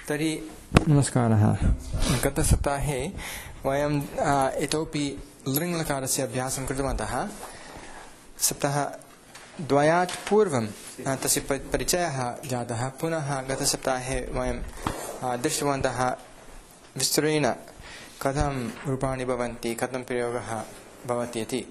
तर्हि नमस्कारः। गतसप्ताहे वयं इतोपि लृङ्लकारस्य अभ्यासं कृतवन्तः। सप्ताहद्वयात् पूर्वं तस्य परिचयः जातः। पुनः गतसप्ताहे वयं दृष्टवन्तः विस्तरेण कथं रूपाणि भवन्ति, कथं प्रयोगः भवति इति।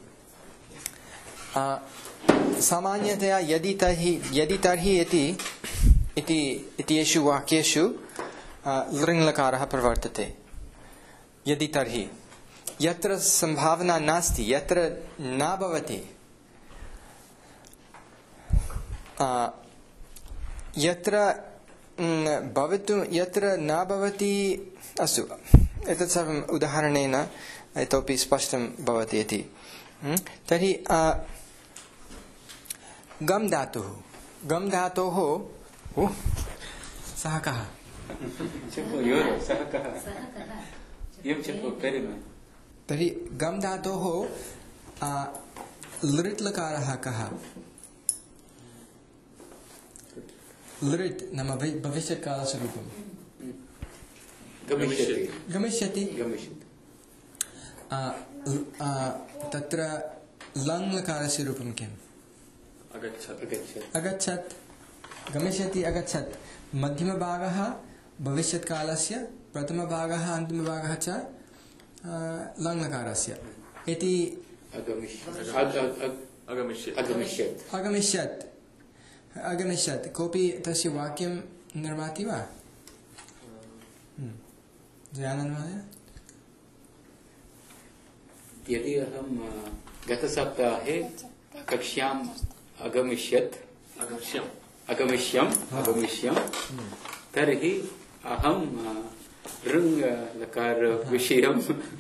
सामान्यतया यदि तर्हि इत्येषु वाक्येषु लृङ्लकारः प्रवर्तते। यदि तर्हि यत्र संभावना नास्ति, यत्र न भवति, यत्र न भवति, अस्तु, एतत् सर्वम् उदाहरणेन इतोपि स्पष्टं भवति इति। तर्हि गम् धातोः सः कः? तर्हि गम् धातोः लृट् लकारः कः? लृट् नाम भविष्यत्कालस्वरूपं गमिष्यति। तत्र लङ् लकारस्य रूपं किम्? अगच्छत्। गमिष्यति, अगच्छत्। मध्यमभागः भविष्यत्कालस्य, प्रथमभागः अन्तिमभागः च लङ्लकारस्य इति। अगमिष्यत्। कोऽपि तस्य वाक्यं निर्माति वा? दयानन्द महोदय। यदि अहं गतसप्ताहे कक्ष्याम् अगमिष्यम् तर्हि अहं लृङ्लकारविषयं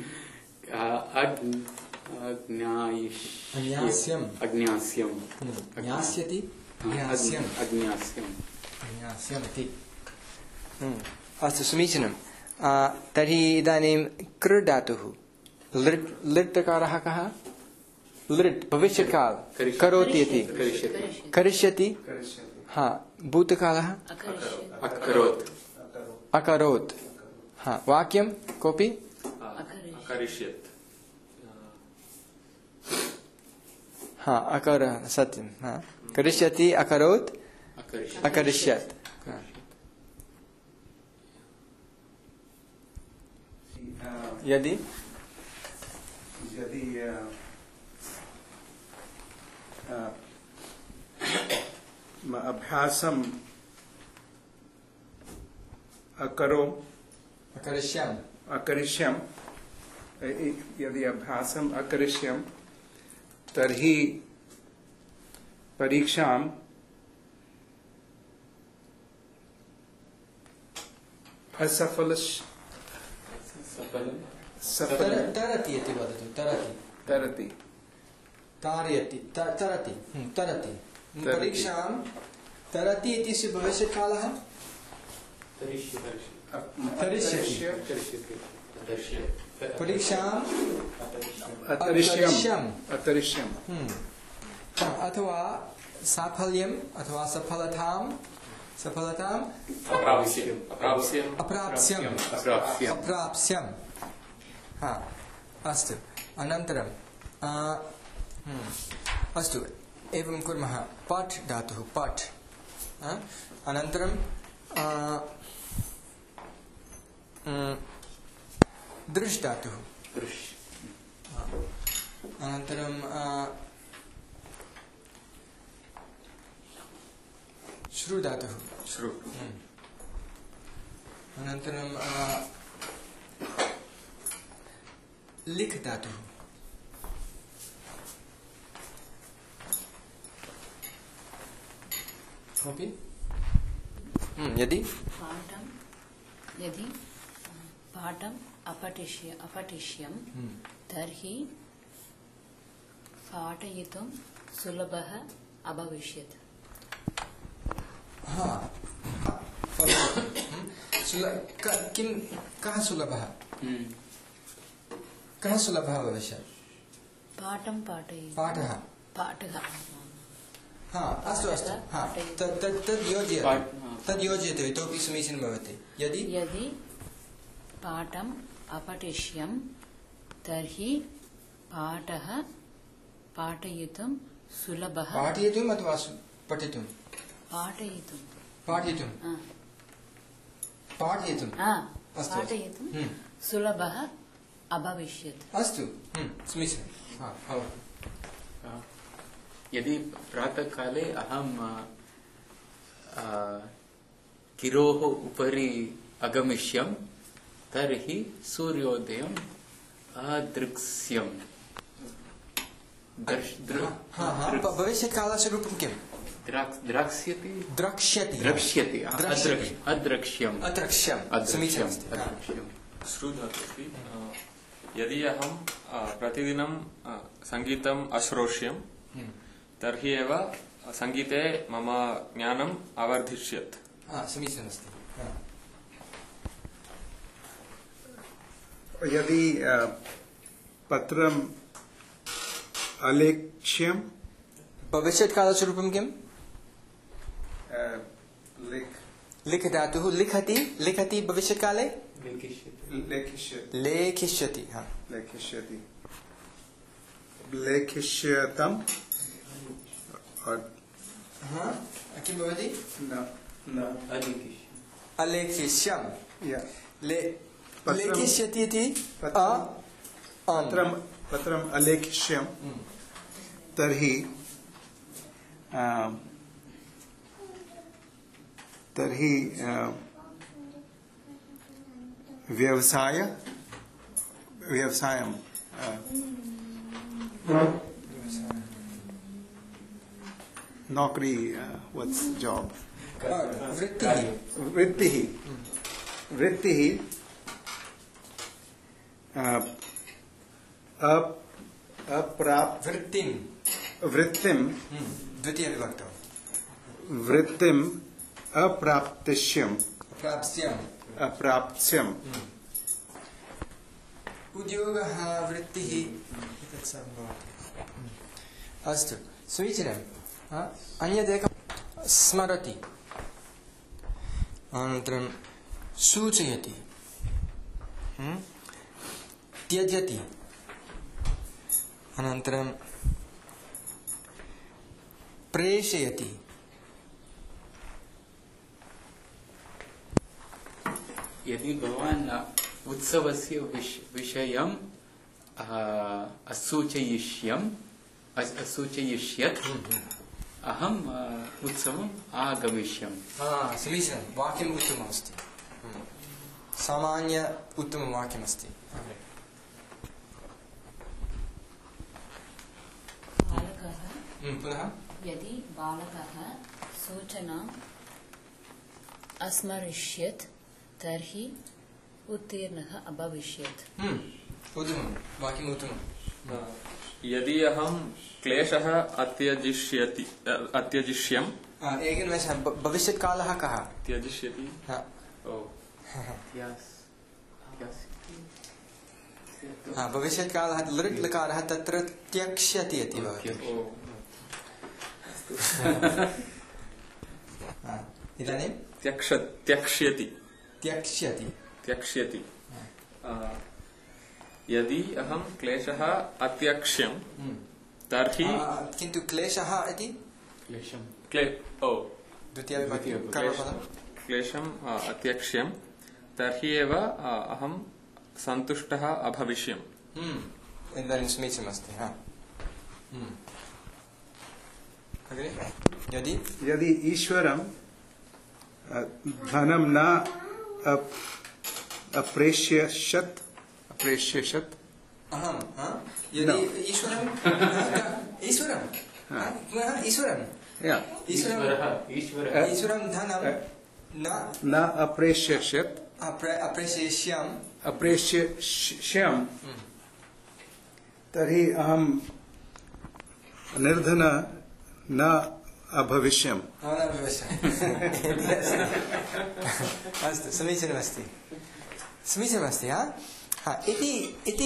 ज्ञास्यति। अस्तु, समीचीनं। तर्हि इदानीं कृ धातुः लृट् लकारः कः? लृट् भविष्यत्काल करोति इति। करिष्यति। हाँ, भूतकालः अकरोत्। हाँ, वाक्यं कोऽपि? हाँ, अकर सत्यं। हाँ, करिष्यति, अकरोत्, अकरिष्यत्। यदि अभ्यासम् अकरिष्यम् यदि अभ्यासम् अकरिष्यम् तर्हि परीक्षाम् तरति इति वदतु। तरति। परीक्षां तरति इत्यस्य भविष्यत्कालः परीक्षाम् अतरिष्यम् अथवा साफल्यम् अथवा सफलताम् अप्राप्स्यम्। हाँ, अस्तु। अनन्तरं अस्तु, एवं कुर्मः। पठ् धातुः पठ्। अनन्तरं दृश् धातुः। अनन्तरं श्रु धातुः। अनन्तरं लिख् धातुः। कोऽपि? यदि पाठम् अपठिष्यं तर्हि पाठयितुं सुलभः अभविष्यत्। कः सुलभः? कः सुलभः भविष्यत्? पाठं पाठयति। पाठः। हा अस्तु अस्तु हा तद् योजयतु इतोपि समीचीनं भवति यदि पाठम् अपठिष्यं तर्हि पाठः पाठयितुं सुलभः पाठयितुम् अथवा पठितुं पाठयितुं सुलभः अभविष्यत् अस्तु समीचीनं यदि प्रातःकाले अहं गिरोः उपरि अगमिष्यं तर्हि सूर्योदयम् अदृक्ष्यम् भविष्यत्कालस्य रूपं किम् द्रक्ष्यति समीचीनम् श्रुतमस्ति यदि अहं प्रतिदिनं सङ्गीतम् अश्रोष्यं तर्हि एव सङ्गीते मम ज्ञानम् अवर्धिष्यत् समीचीनमस्ति यदि पत्रम् अलेख्यं भविष्यत्कालस्य रूपं किम् लिख धातुः लिखति भविष्यत्काले लेखिष्यति लेखिष्यतम् किं भवति अलेखिष्यम् लेखिष्यति इति पत्रम् अलेखिष्यं तर्हि व्यवसायं नौकरी what's job वृत्तिः वृत्तिम् द्वितीयविभक्तौ वृत्तिम् अप्राप्स्यम् उद्योगः वृत्तिः अस्तु समीचीनम् अन्यदेकं स्मरति अनन्तरं सूचयति त्यजति अनन्तरं प्रेषयति यदि भवान् उत्सवस्य विषयम् असूचयिष्यत् अहम् उत्सवम् आगमिष्यम् समीचीनं वाक्यम् उत्तममस्ति सामान्य उत्तमं वाक्यमस्ति पुनः यदि बालकः सूचनाम् अस्मरिष्यत् तर्हि उत्तीर्णः अभविष्यत् उत्तमं वाक्यम् उत्तमं यदि अहं क्लेशः अत्यजिष्यम् एकनिमेषः भविष्यत्कालः कः त्यजिष्यति भविष्यत्कालः लृट् लकारः तत्र त्यक्ष्यति इति भवति इदानीं त्यक्ष्यति यदि अहं क्लेशः अत्यक्ष्यं तर्हि किन्तु क्लेशः इति क्लेशम् अत्यक्ष्यं तर्हि एव अहं सन्तुष्टः अभविष्यम् इदानीं समीचीनमस्ति यदि ईश्वरं धनं न अप्रेष्यशत् यदि ईश्वरं धनं न अप्रेष्यशत् अप्रेष्यष्यं तर्हि अहं निर्धन न अभविष्यम् अस्तु समीचीनमस्ति इति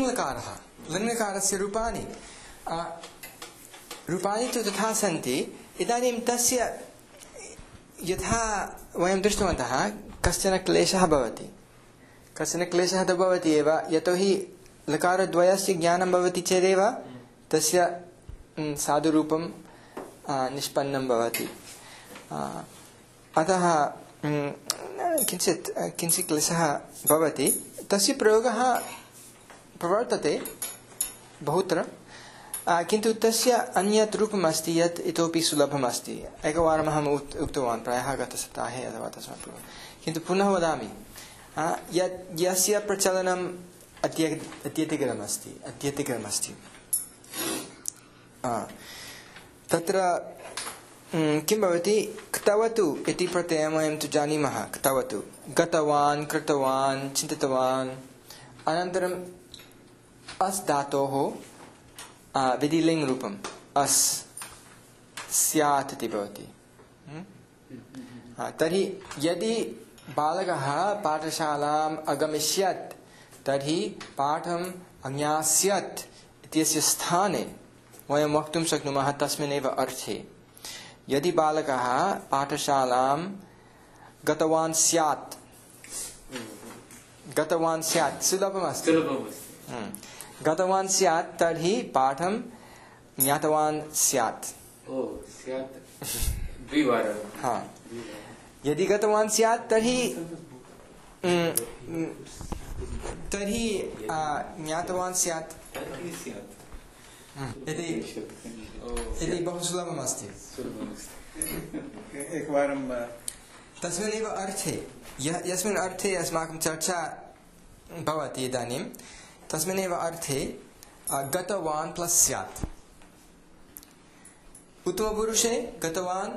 लृङ्लकारः लृङ्लकारस्य रूपाणि तु तथा सन्ति इदानीं तस्य यथा वयं दृष्टवन्तः कश्चन क्लेशः भवति, कश्चन क्लेशः तु भवति एव, यतोहि लकारद्वयस्य ज्ञानं भवति चेदेव तस्य साधुरूपं निष्पन्नं भवति। अतः किञ्चित् क्लेशः भवति, तस्य प्रयोगः प्रवर्तते बहुत्र, किन्तु तस्य अन्यत् रूपम् अस्ति यत् इतोपि सुलभम् अस्ति। एकवारम् अहम् उक्तवान् प्रायः गतसप्ताहे अथवा तस्मात् पूर्वं, किन्तु पुनः वदामि यस्य प्रचलनम् अत्यधिकमस्ति तत्र किं भवति, क्तवतु इति प्रत्ययं वयं तु जानीमः। क्तवतु गतवान्, कृतवान्, चिन्तितवान्, अनन्तरम् अस् धातोः विधिलिङ्ग् रूपम् अस् स्यात् इति भवति। तर्हि यदि बालकः पाठशालाम् अगमिष्यत् तर्हि पाठम् अज्ञास्यत् इत्यस्य स्थाने वयं वक्तुं शक्नुमः तस्मिन्नेव अर्थे। यदि बालकः पाठशालां गतवान् स्यात् सुलभमस्ति, गतवान् स्यात् तर्हि पाठं ज्ञातवान् स्यात्। हाँ, यदि गतवान् स्यात् तर्हि ज्ञातवान् स्यात् यदि बहु सुलभमस्ति। एकवारं तस्मिन्नेव अर्थे यस्मिन् अर्थे अस्माकं चर्चा भवति इदानीं, तस्मिन्नेव अर्थे गतवान् प्लस् स्यात्। उत्तमपुरुषे गतवान्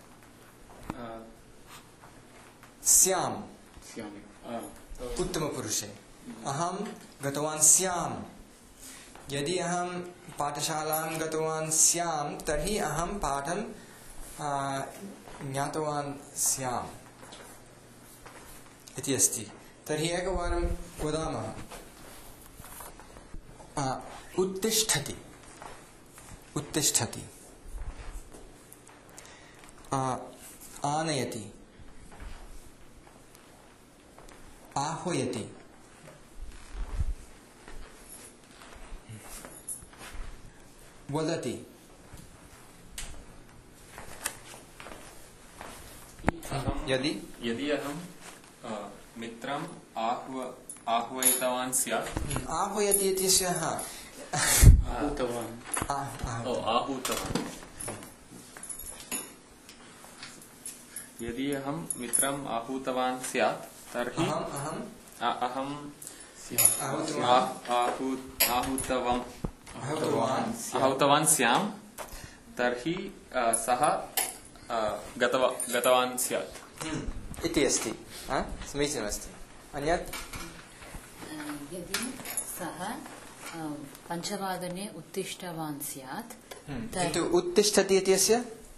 स्याम्, उत्तमपुरुषे अहं गतवान् स्याम्। यदि अहं पाठशालां गतवान् स्याम् तर्हि अहं पाठं ज्ञातवान् स्याम् इति अस्ति। तर्हि एकवारं वदामः, उत्तिष्ठति, उत्तिष्ठति, आनयति, आह्वयति, वदति, यदि अहं मित्रम् आह्वयितवान् स्यात्, आह्वयति इत्यस्य आहूतवान्। यदि अहं मित्रम् आहूतवान् स्यात् तर्हि आहूतवान् स्याम्, तर्हि सः गतवान् स्यात् इति अस्ति। समीचीनमस्ति। अन्यत् यदि सः 5 वादने उत्तिष्ठवान् स्यात् किन्तु उत्तिष्ठति इत्यस्य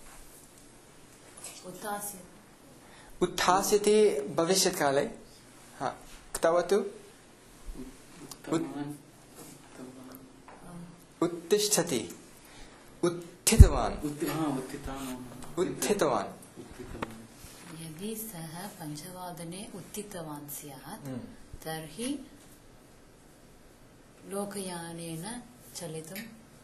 उत्थास्यति भविष्यत्काले। क्तवतु उत्तिष्ठति, उत्थितवान्, उत्थितवान्। यदि सः 5 वादने उत्थितवान् स्यात् तर्हि लोकयानेन चलितुं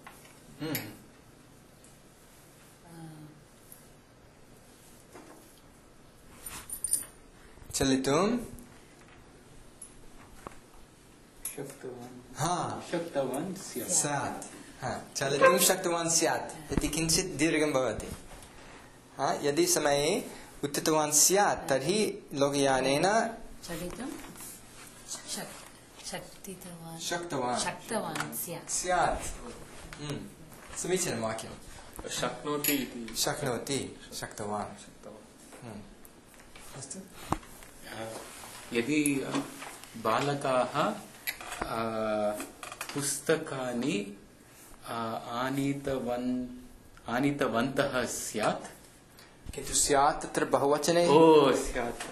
शक्तवान् स्यात्। चलितुं शक्तवान् स्यात् इति किञ्चित् दीर्घं भवति। यदि समये उत्थितवान् स्यात् तर्हि लोकयानेन चलितुं शक्तवान् स्यात्। समीचीनं वाक्यं। शक्नोति इति शक्नोति, शक्तवान्। अस्तु। यदि बालकाः पुस्तकानि आनीतवन्तः स्यात्, किन्तु स्यात् तत्र बहुवचने स्यात्,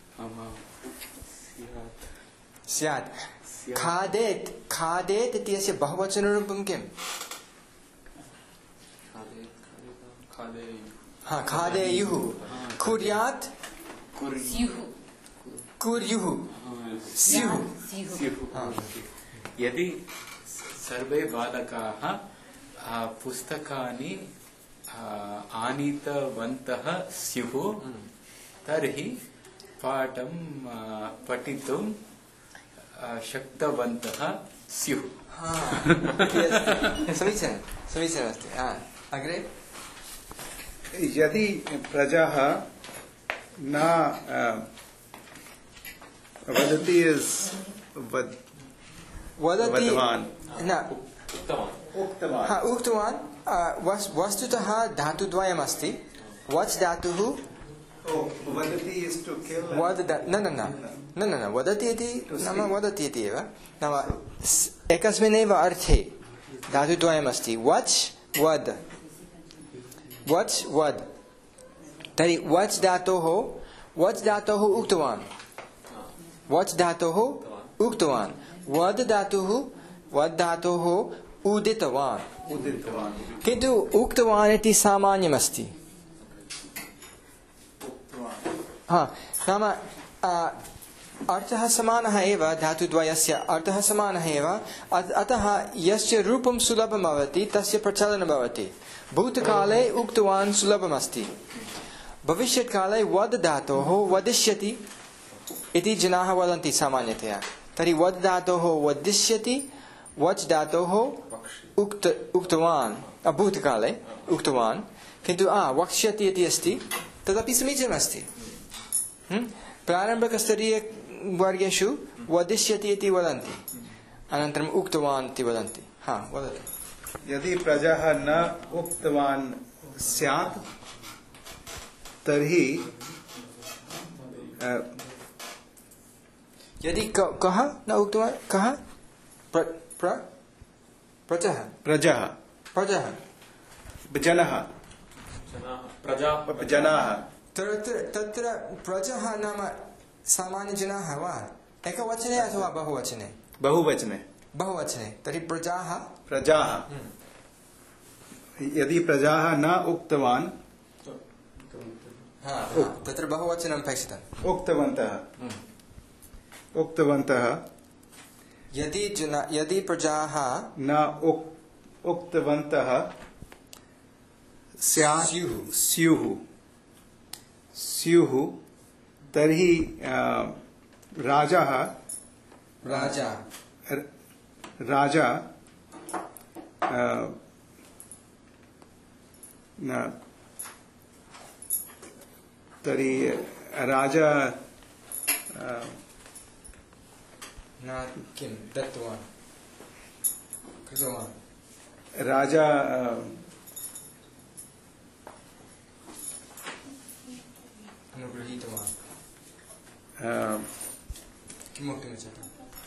स्यात्। खादेत्, खादेत् इत्यस्य बहुवचनरूपं किम्? हाँ खादेयुः कुर्यात् स्युः कुर्युः स्युः स्युः यदि सर्वे बालकाः पुस्तकानि आनीतवन्तः स्युः तर्हि पाठं पठितुं शक्तवन्तः स्युः। समीचीनमस्ति। अग्रे यदि प्रजाः न वदति वदवान् न उक्तवान् उक्तवान् वस्तुतः धातुद्वयमस्ति। वच् धातुः वदति is to kill. न वदति इति नाम वदति इति एव नाम एकस्मिन्नेव अर्थे धातुद्वयमस्ति। वच् वद वच् वद तर्हि वच् धातोः उक्तवान् वच् धातोः उक्तवान् वद धातोः उदितवान् किन्तु उक्तवान् इति सामान्यमस्ति। नाम अर्थः समानः एव धातुद्वयस्य अर्थः समानः एव अतः यस्य रूपं सुलभं भवति तस्य प्रचलनं भवति। भूतकाले उक्तवान् सुलभमस्ति भविष्यत्काले वद धातोः वदिष्यति इति जनाः वदन्ति सामान्यतया। तर्हि वद धातोः वदिष्यति वच् धातोः उक्तवान् भूतकाले उक्तवान् किन्तु वक्ष्यति इति अस्ति तदपि समीचीनमस्ति। प्रारम्भिकस्तरीयवर्गेषु वदिष्यति इति वदन्ति अनन्तरम् उक्तवान् इति वदन्ति। वदतु। यदि प्रजाः न उक्तवान् स्यात् तर्हि यदि कः न उक्तवान् कः प्रजः जनाः तत्र प्रजः नाम सामान्यजनाः वा एकवचने अथवा बहुवचने? बहुवचने। तर्हि प्रजाः यदि प्रजाः न उक्तवान् तत्र बहुवचनम् अपेक्षितम्। उक्तवन्तः यदि प्रजाः न उक्तवन्तः स्युः तर्हि राजा तर्हि राजा किं दत्तवान् कृतवान् राजा अनुगृहीतवान् किं वक्तुमिच्छति?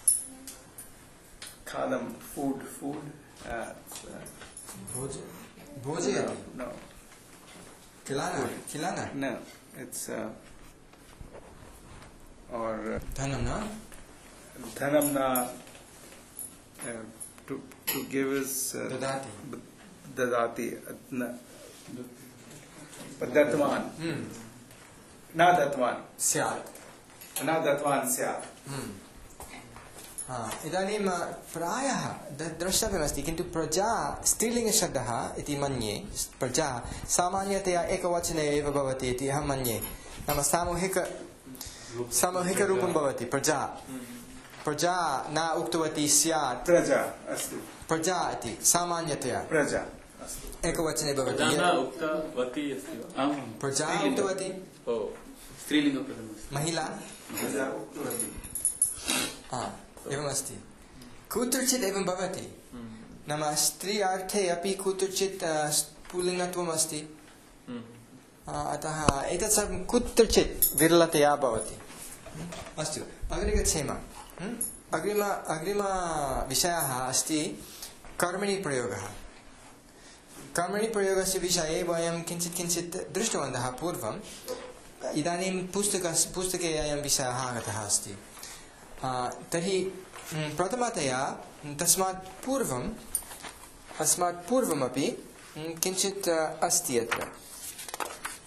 खादं food भोजयति no खिलाना no it's or धनं dhanam na to give is dadati datwan na datwan स्यात् इदानीं प्रायः द्रष्टव्यमस्ति किन्तु प्रजा स्त्रीलिङ्गशब्दः इति मन्ये प्रजा सामान्यतया एकवचने एव भवति इति अहं मन्ये नाम सामूहिकरूपं भवति प्रजा न उक्तवती स्यात् प्रजा इति सामान्यतया एकवचने भवति प्रजा उक्तवती महिला एवमस्ति कुत्रचित् एवं भवति नाम स्त्री अर्थे अपि कुत्रचित् पुल्लिङ्गत्वम् अस्ति अतः एतत् सर्वं कुत्रचित् विरलतया भवति। अस्तु अग्रे गच्छेम। अग्रिमविषयः अस्ति कर्मणि प्रयोगः। कर्मणि प्रयोगस्य विषये वयं किञ्चित् दृष्टवन्तः पूर्वम्। इदानीं पुस्तके अयं विषयः आगतः अस्ति। तर्हि प्रथमतया अस्मात् पूर्वमपि किञ्चित् अस्ति अत्र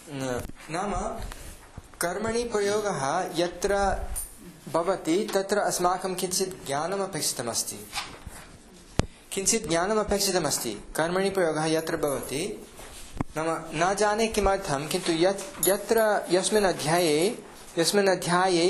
नाम कर्मणि प्रयोगः यत्र भवति तत्र अस्माकं किञ्चित् ज्ञानम् अपेक्षितमस्ति। किञ्चित् ज्ञानम् अपेक्षितमस्ति कर्मणि प्रयोगः यत्र भवति नाम न जाने किमर्थं किन्तु यस्मिन् अध्याये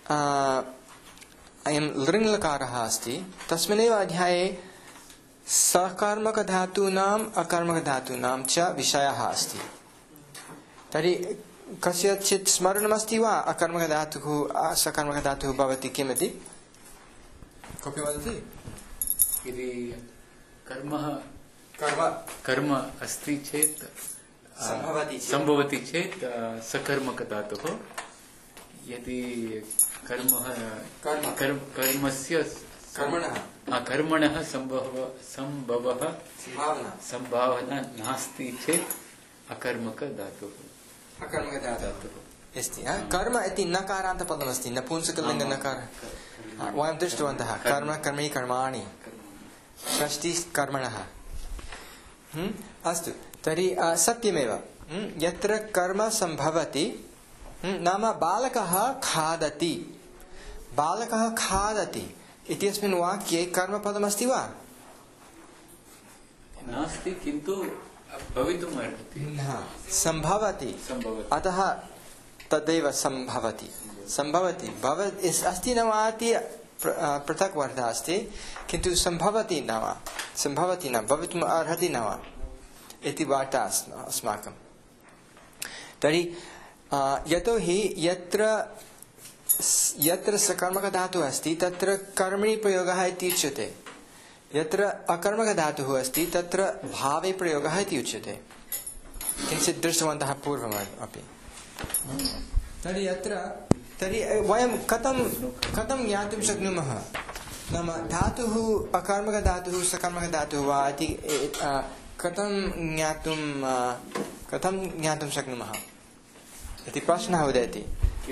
अयं लृङ्लकारः अस्ति तस्मिन्नेव अध्याये सकर्मकधातूनाम् अकर्मकधातूनां च विषयः अस्ति। तर्हि कस्यचित् स्मरणमस्ति वा अकर्मकधातुः सकर्मकधातुः भवति किमिति? कोऽपि वदति? यदि कर्म अस्ति चेत् सम्भवति चेत् सकर्मकधातुः। यदि कर्मणः संभवः संभावना नास्ति चेत् अकर्मकधातुः अस्ति। कर्म इति नकारान्तपदमस्ति नपुंसकलिङ्ग नकारः। वयं दृष्टवन्तः कर्म कर्मे कर्माणि षष्टिः कर्मणः। अस्तु तर्हि सत्यमेव यत्र कर्म सम्भवति नाम बालकः खादति इत्यस्मिन् वाक्ये कर्मपदमस्ति वा? नास्ति किन्तु भवितुम् अर्हति। सम्भवति अतः तदेव सम्भवति अस्ति न वा इति पृथक् वार्ता अस्ति किन्तु सम्भवति न भवितुम् अर्हति न वा इति वार्ता अस्माकं। तर्हि यतोहि यत्र सकर्मकधातुः अस्ति तत्र कर्मणि प्रयोगः इति उच्यते। यत्र अकर्मकधातुः अस्ति तत्र भावे प्रयोगः इति उच्यते। किञ्चित् दृष्टवन्तः पूर्वम् अपि। तर्हि वयं कथं ज्ञातुं शक्नुमः नाम धातुः अकर्मकधातुः सकर्मकधातुः वा इति कथं ज्ञातुं शक्नुमः इति प्रश्नः उदेति।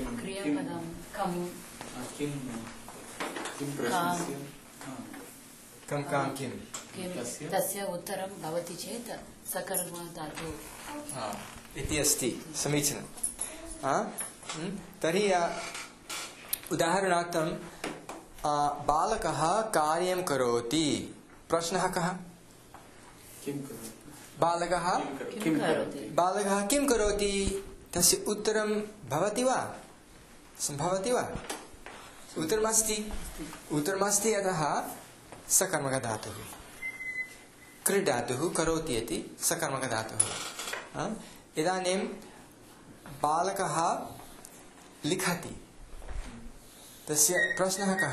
किं तस्य उत्तरं भवति चेत् सकर्मधातुः इति अस्ति। समीचीनं। तर्हि उदाहरणार्थं बालकः कार्यं करोति। प्रश्नः कः? बालकः किं करोति? तस्य उत्तरं भवति वा सम्भवति वा? उत्तरमस्ति अतः सकर्मकधातुः। क्रीडातुः करोति इति सकर्मकधातुः। इदानीं बालकः लिखति तस्य प्रश्नः कः?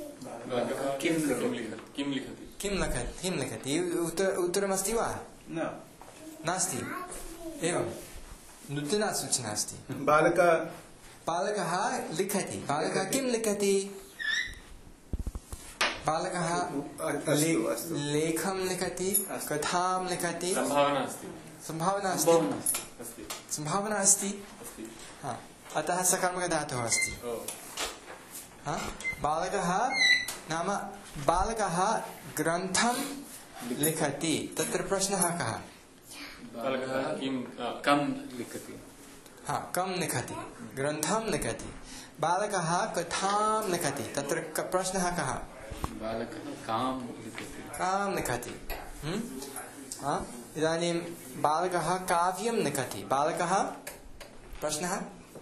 किं लिखति? उत्तरमस्ति वा? नास्ति। एवं नूतना सूचना अस्ति। बालकः लिखति। बालकः किं लिखति? बालकः लेखं लिखति, कथां लिखति। संभावना अस्ति। अतः सकर्मकधातुः अस्ति। बालकः ग्रन्थं लिखति। तत्र प्रश्नः कः? कं लिखति? ग्रन्थं लिखति। बालकः कथां लिखति। तत्र प्रश्नः कः? कां लिखति। इदानीं बालकः काव्यं लिखति। बालकः प्रश्नः?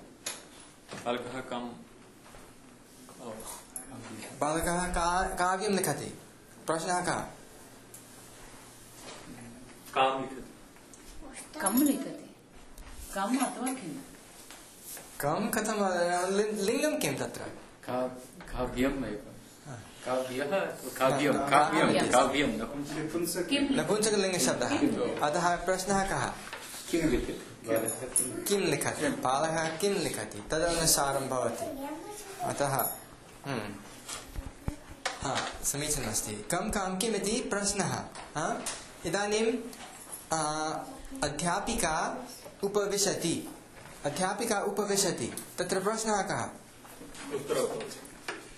बालकः काव्यं लिखति। प्रश्नः कः? कं लिखति। कम् अथवा किं? कं कथं लिङ्गं किं तत्र? काव्यम् एव। नपुंसकलिङ्गशब्दः। अतः प्रश्नः कः? किं लिखति? बालकः किं लिखति तदनुसारं भवति। अतः समीचीनमस्ति। कं किम् इति प्रश्नः। इदानीं अध्यापिका उपविशति। तत्र प्रश्नः कः?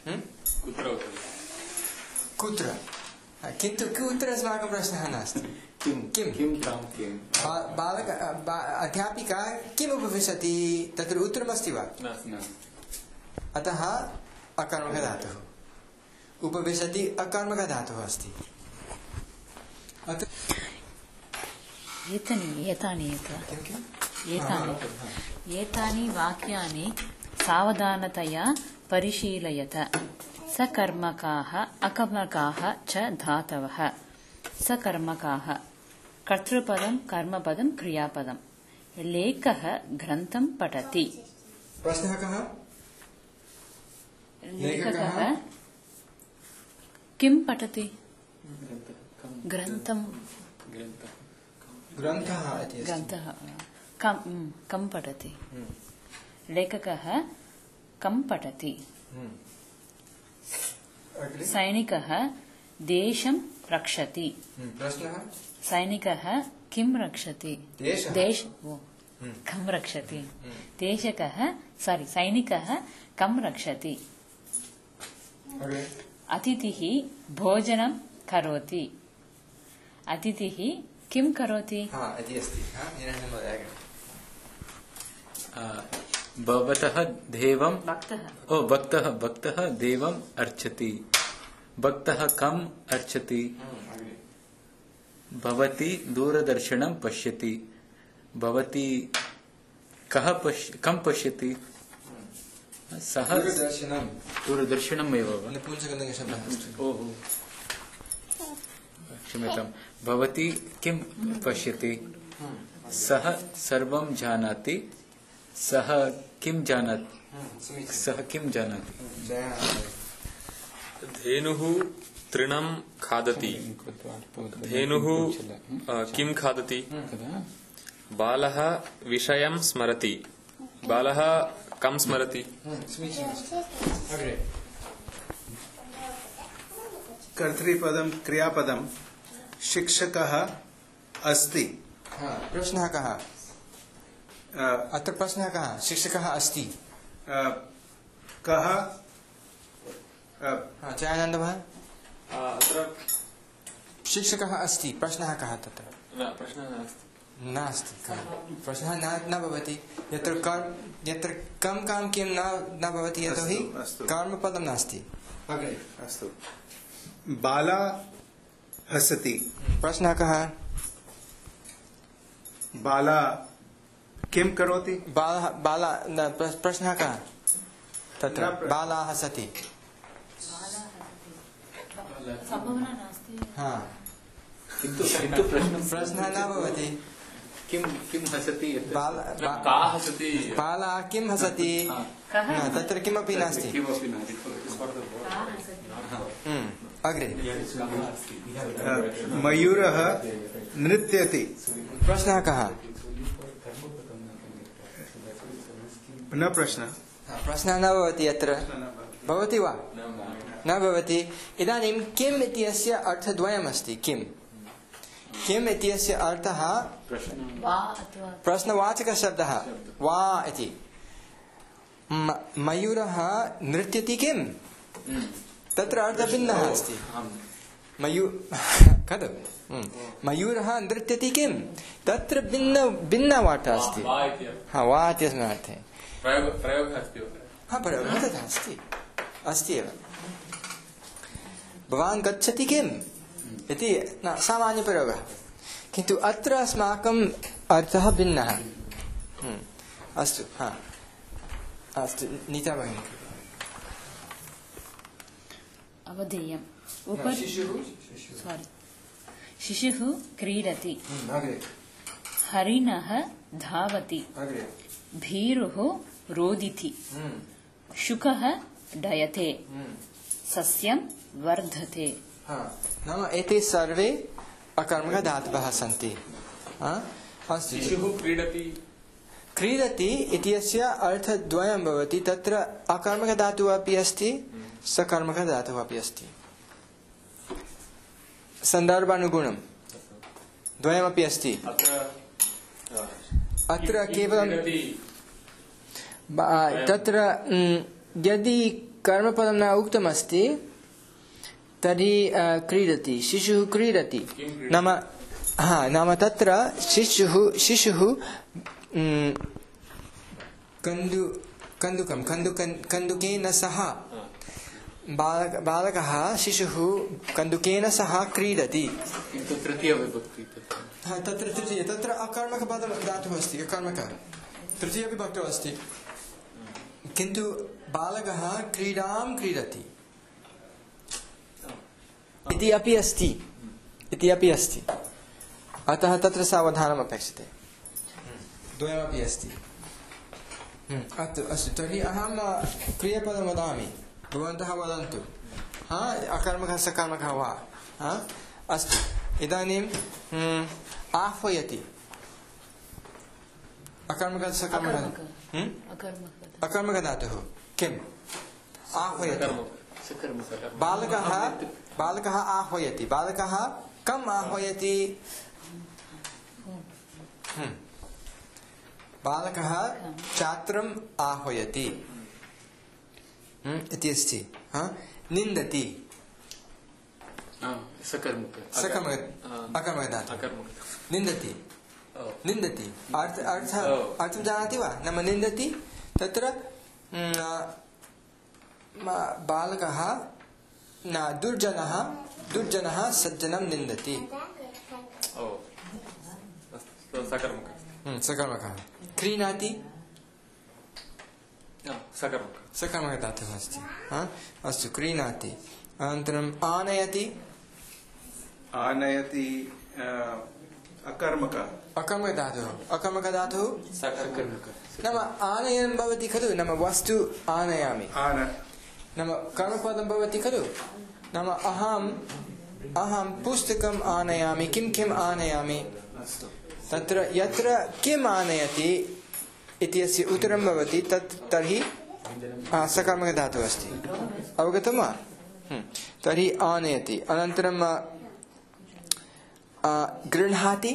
कुत्र? किन्तु कुत्र अस्माकं प्रश्नः नास्ति। किं तां किं बालक अध्यापिका किम् उपविशति तत्र उत्तरमस्ति वा अतः अकर्मकधातुः उपविशति अकर्मकधातुः अस्ति एतानि वाक्यानि सावधानतया परिशीलयत सकर्मकाः अकर्मकाः च धातवः सकर्मकाः कर्तृपदं कर्मपदं क्रियापदं लेखः ग्रन्थं पठति प्रश्नः कः लेखकः किं पठति ग्रन्थं ग्रन्थः इति ग्रन्थः कं पठति लेखकः कं पठति सैनिकः देशं रक्षति प्रश्नः सैनिकः किं रक्षति कं रक्षति सैनिकः कं रक्षति अतिथिः भोजनं करोति अतिथिः किं करोति इति अस्ति भवतः देवं भक्तः देवम् अर्चति भक्तः कम् अर्चति भवती दूरदर्शनं पश्यति भवती कं पश्यति सः दूरदर्शनमेव क्षम्यतां भवती किं पश्यति सः सर्वं जानाति सः किं जानाति धेनुः तृणं खादति धेनुः किं खादति बालः विषयं स्मरति बालः कं स्मरति कर्तृपदं क्रियापदं शिक्षकः अस्ति प्रश्नः कः अत्र प्रश्नः कः शिक्षकः अस्ति कः जयानन्दः शिक्षकः अस्ति प्रश्नः कः तत्र नास्ति प्रश्नः न भवति यत्र कं किं न भवति यतोहि कर्मपदं नास्ति अस्तु बाला हसति प्रश्नः कः बाला किं करोति बाला प्रश्नः कः तत्र बाला हसति सम्भावना नास्ति किन्तु प्रश्नः न भवति किं हसति बाला किं हसति तत्र किमपि नास्ति अग्रे मयूरः नृत्यति प्रश्नः कः न प्रश्नः न भवति अत्र भवति वा न भवति इदानीं किम् इत्यस्य अर्थद्वयमस्ति किम् इत्यस्य अर्थः प्रश्नवाचकशब्दः वा इति मयूरः नृत्यति किम् तत्र अर्थः भिन्नः अस्ति मयूरः नृत्यति किम् तत्र भिन्नवार्ता अस्ति वा इत्यस्मिन् अर्थे प्रयोगः तथा अस्ति एव भवान् गच्छति किम् इति सामान्यप्रयोगः किन्तु अत्र अस्माकम् अर्थः भिन्नः अस्तु अस्तु नीता भगिनी अवधेयम् शिशुः क्रीडति हरिणः धावति भीरुः रोदिति शुकः डयते सस्यं वर्धते नाम एते सर्वे अकर्मकधातवः सन्ति शिशुः क्रीडति इत्यस्य अर्थद्वयं भवति तत्र अकर्मकधातुः अपि अस्ति सकर्मकधातुः अपि अस्ति सन्दर्भानुगुणं द्वयमपि अस्ति अत्र केवलं तत्र यदि कर्मपदं न उक्तमस्ति तर्हि क्रीडति शिशुः क्रीडति नाम हा नाम तत्र शिशुः कन्दुकेन सह बालकः शिशुः कन्दुकेन सह क्रीडति। किन्तु तृतीय विभक्ति तत्र तृतीय तत्र अकर्मकपदं धातुः अस्ति अकर्मकः तृतीय विभक्तौ अस्ति किन्तु बालकः क्रीडां क्रीडति इति अपि अस्ति अतः तत्र सावधानम् अपेक्षते द्वयमपि अस्ति। अस्तु तर्हि अहं क्रियापदं वदामि भवन्तः वदन्तु अकर्मकः सकर्मकः वा अस्तु इदानीं आह्वयति अकर्मकः सकर्मकः अकर्मकधातुः किम् आह्वयति बालकः आह्वयति बालकः कम् आह्वयति बालकः छात्रम् आह्वयति इति अस्ति। निन्दति अकर्मकधातुः निन्दति अर्थं जानाति वा नाम निन्दति तत्र बालकः न दुर्जनः सज्जनं निन्दति सकर्मकः क्रीणाति सकर्मकधातुः अस्ति अस्तु क्रीणाति अनन्तरम् आनयति अकर्मकधातुः नाम आनयनं भवति खलु नाम वस्तु आनयामि नाम कर्मपदं भवति खलु नाम अहं पुस्तकम् आनयामि किम् आनयामि तत्र यत्र किम् आनयति इत्यस्य उत्तरं भवति तर्हि सकर्मकधातुः अस्ति अवगतं वा तर्हि आनयति अनन्तरं गृह्णाति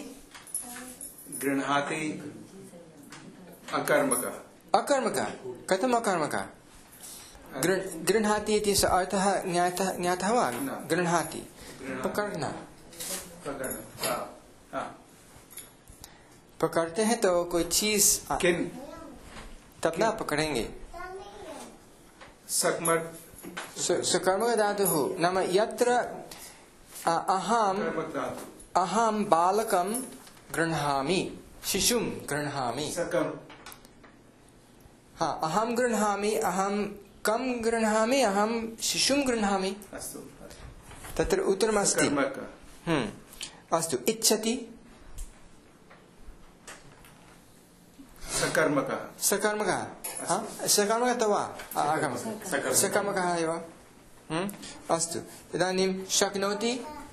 अकर्मकः कथम् अकर्मकः गृह्णाति इत्यस्य अर्थः ज्ञातः वा गृह्णाति पकड़ते हैं तो कोई चीज तब ना पकड़ेंगे सकर्मक धातुः नाम यत्र अहं बालकं गृह्णामि शिशुं गृह्णामि अहं गृह्णामि अहं कं गृह्णामि अहं शिशुं गृह्णामि तत्र उत्तरमस्ति अस्तु इच्छति सकर्मकः तवा सकर्मकः एव अस्तु इदानीं शक्नोति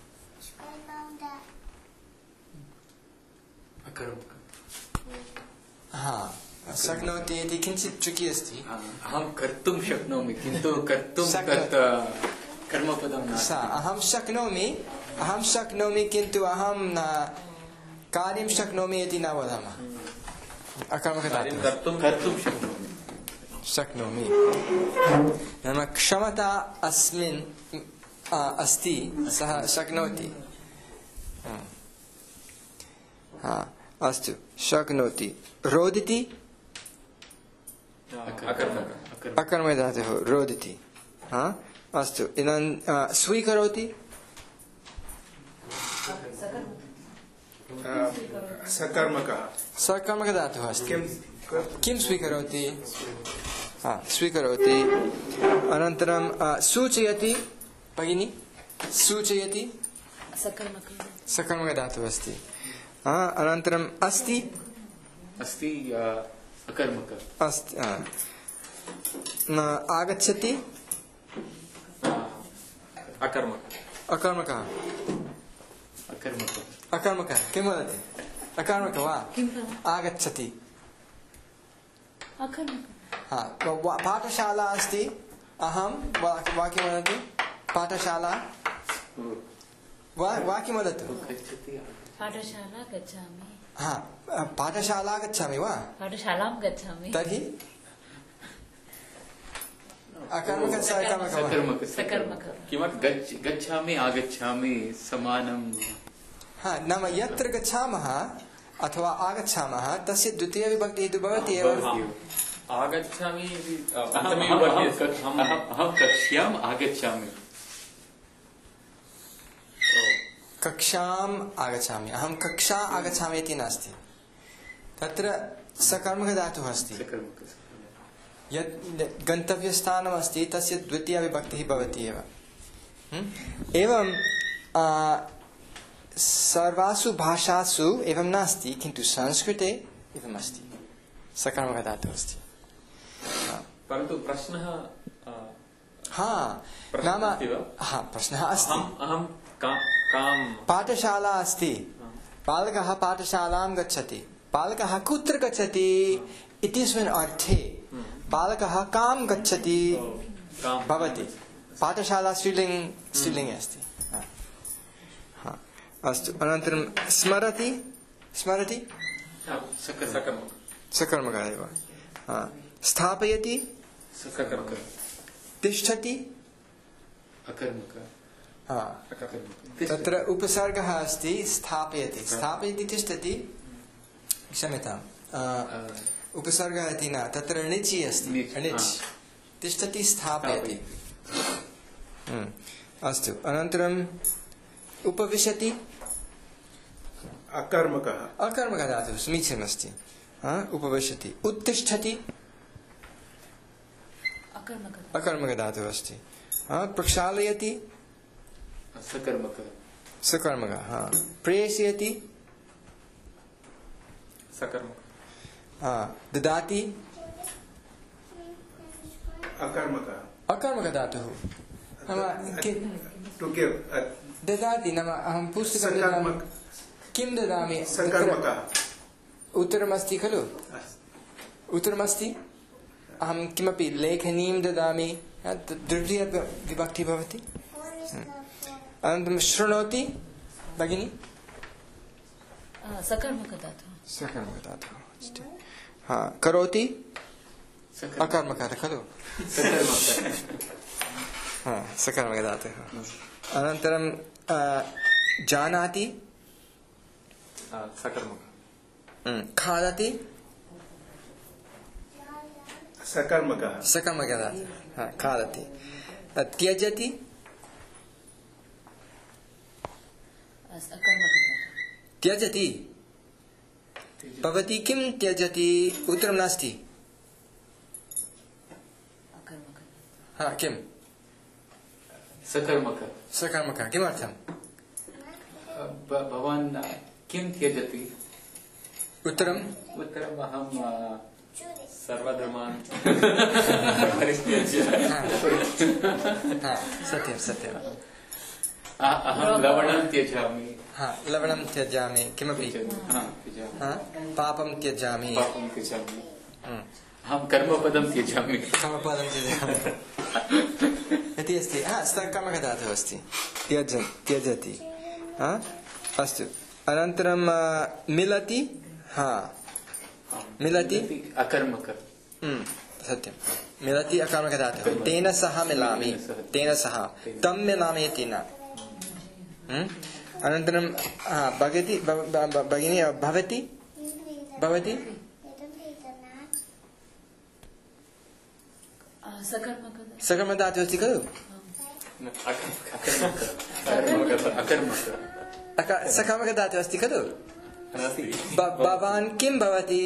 शक्नोति इति किञ्चित् ट्रिकी अस्ति अहं कर्तुं शक्नोमि किन्तु कर्तुं कर्मपदं नास्ति अहं शक्नोमि किन्तु अहं कार्यं शक्नोमि इति न वदामः कर्तुं शक्नोमि नाम क्षमता अस्मिन् अस्ति सः शक्नोति अस्तु शक्नोति रोदिति अकर्मकधातुः रोदिति अस्तु इदानीं स्वीकरोति सकर्मकधातुः अस्ति किं स्वीकरोति स्वीकरोति अनन्तरं सूचयति भगिनी सूचयति सकर्मकधातुः अस्ति अनन्तरम् अस्ति अकर्मकः अस्ति आगच्छति अकर्मकः किं वदति अकर्मकः वा आगच्छति पाठशाला अस्ति अहं वाक्यं वदतु पाठशाला वाक्यं वदतु पाठशाला गच्छामि वा पाठशालां गच्छामि तर्हि अकर्मकः सकर्मकः किमर्थं गच्छामि आगच्छामि समानं हा नाम यत्र गच्छामः अथवा आगच्छामः तस्य द्वितीयविभक्तिः तु भवति एव। आगच्छामि इति अहं कक्ष्याम् आगच्छामि। कक्षाम् आगच्छामि, अहं कक्षा आगच्छामि इति नास्ति, तत्र सकर्मकधातुः अस्ति। यत् गन्तव्यस्थानमस्ति तस्य द्वितीयविभक्तिः भवति एव। एवं सर्वासु भाषासु एवं नास्ति, किन्तु संस्कृते एवम् अस्ति, सकर्मकधातुः अस्ति। परन्तु प्रश्नः नाम प्रश्नः अस्ति। अहं पाठशाला अस्ति, बालकः पाठशालां गच्छति, बालकः कुत्र गच्छति इत्यस्मिन् अर्थे बालकः कां गच्छति भवति। पाठशाला स्त्रीलिङ्गे अस्ति। अस्तु, अनन्तरं स्मरति, स्मरति सकर्मकः एव। स्थापयति तिष्ठति अकर्मकः। तत्र उपसर्गः अस्ति स्थापयति, स्थापयति तिष्ठति, क्षम्यताम्, उपसर्गः इति न, तत्र णिचि अस्ति, णिच्, तिष्ठति स्थापयति। अस्तु, अनन्तरम् उपविशति अकर्मकः, अकर्मकः धातुः समीचीनमस्ति। उपविशति, उत्तिष्ठति अकर्मकः धातुः अस्ति। प्रक्षालयति सकर्मकः, सकर्मकः। प्रेषयति सकर्मकः। ददाति अकर्मकः, अकर्मकः धातुः। टू गिव, ददाति नाम अहं पुस्तकं ददामि, किं ददामि, सकर्मकः। उत्तरमस्ति खलु, उत्तरमस्ति, अहं किमपि लेखनीं ददामि, तृतीयविभक्तिः भवति। अनन्तरं शृणोति भगिनी, सकर्मकः धातुः, सकर्मकः धातुः। करोति अकर्मकः खलु, सकर्मकः धातुः। अनन्तरं जानाति सकर्मकः। खादति सकर्मकः, सकर्मकः धातुः। खादति। त्यजति त्यजति, भवती किं त्यजति, उत्तरं नास्ति। किं सकर्मकः, सकर्मकः, किमर्थं? भवान् किं त्यजति? उत्तरम् अहं सर्वधर्मान् परित्यज्य। सत्यं सत्यम्। अहं लवणं त्यजामि। लवणं त्यजामि, किमपि पापं त्यजामि, अहं कर्मपदं त्यजामि, कर्मपदं त्यजामि इति अस्ति। सकर्मकः धातुः अस्ति, त्यजति। अस्तु, अनन्तरं मिलति, मिलति अकर्मकः। सत्यं, मिलति अकर्मकः धातुः। तेन सह मिलामि, तेन सह, तं मिलामि इति न। अनन्तरं भगति, भगिनी भवति, भवति सकर्मकः धातुः अस्ति खलु, सकर्मकः धातुः अस्ति खलु। भवान् किं भवति,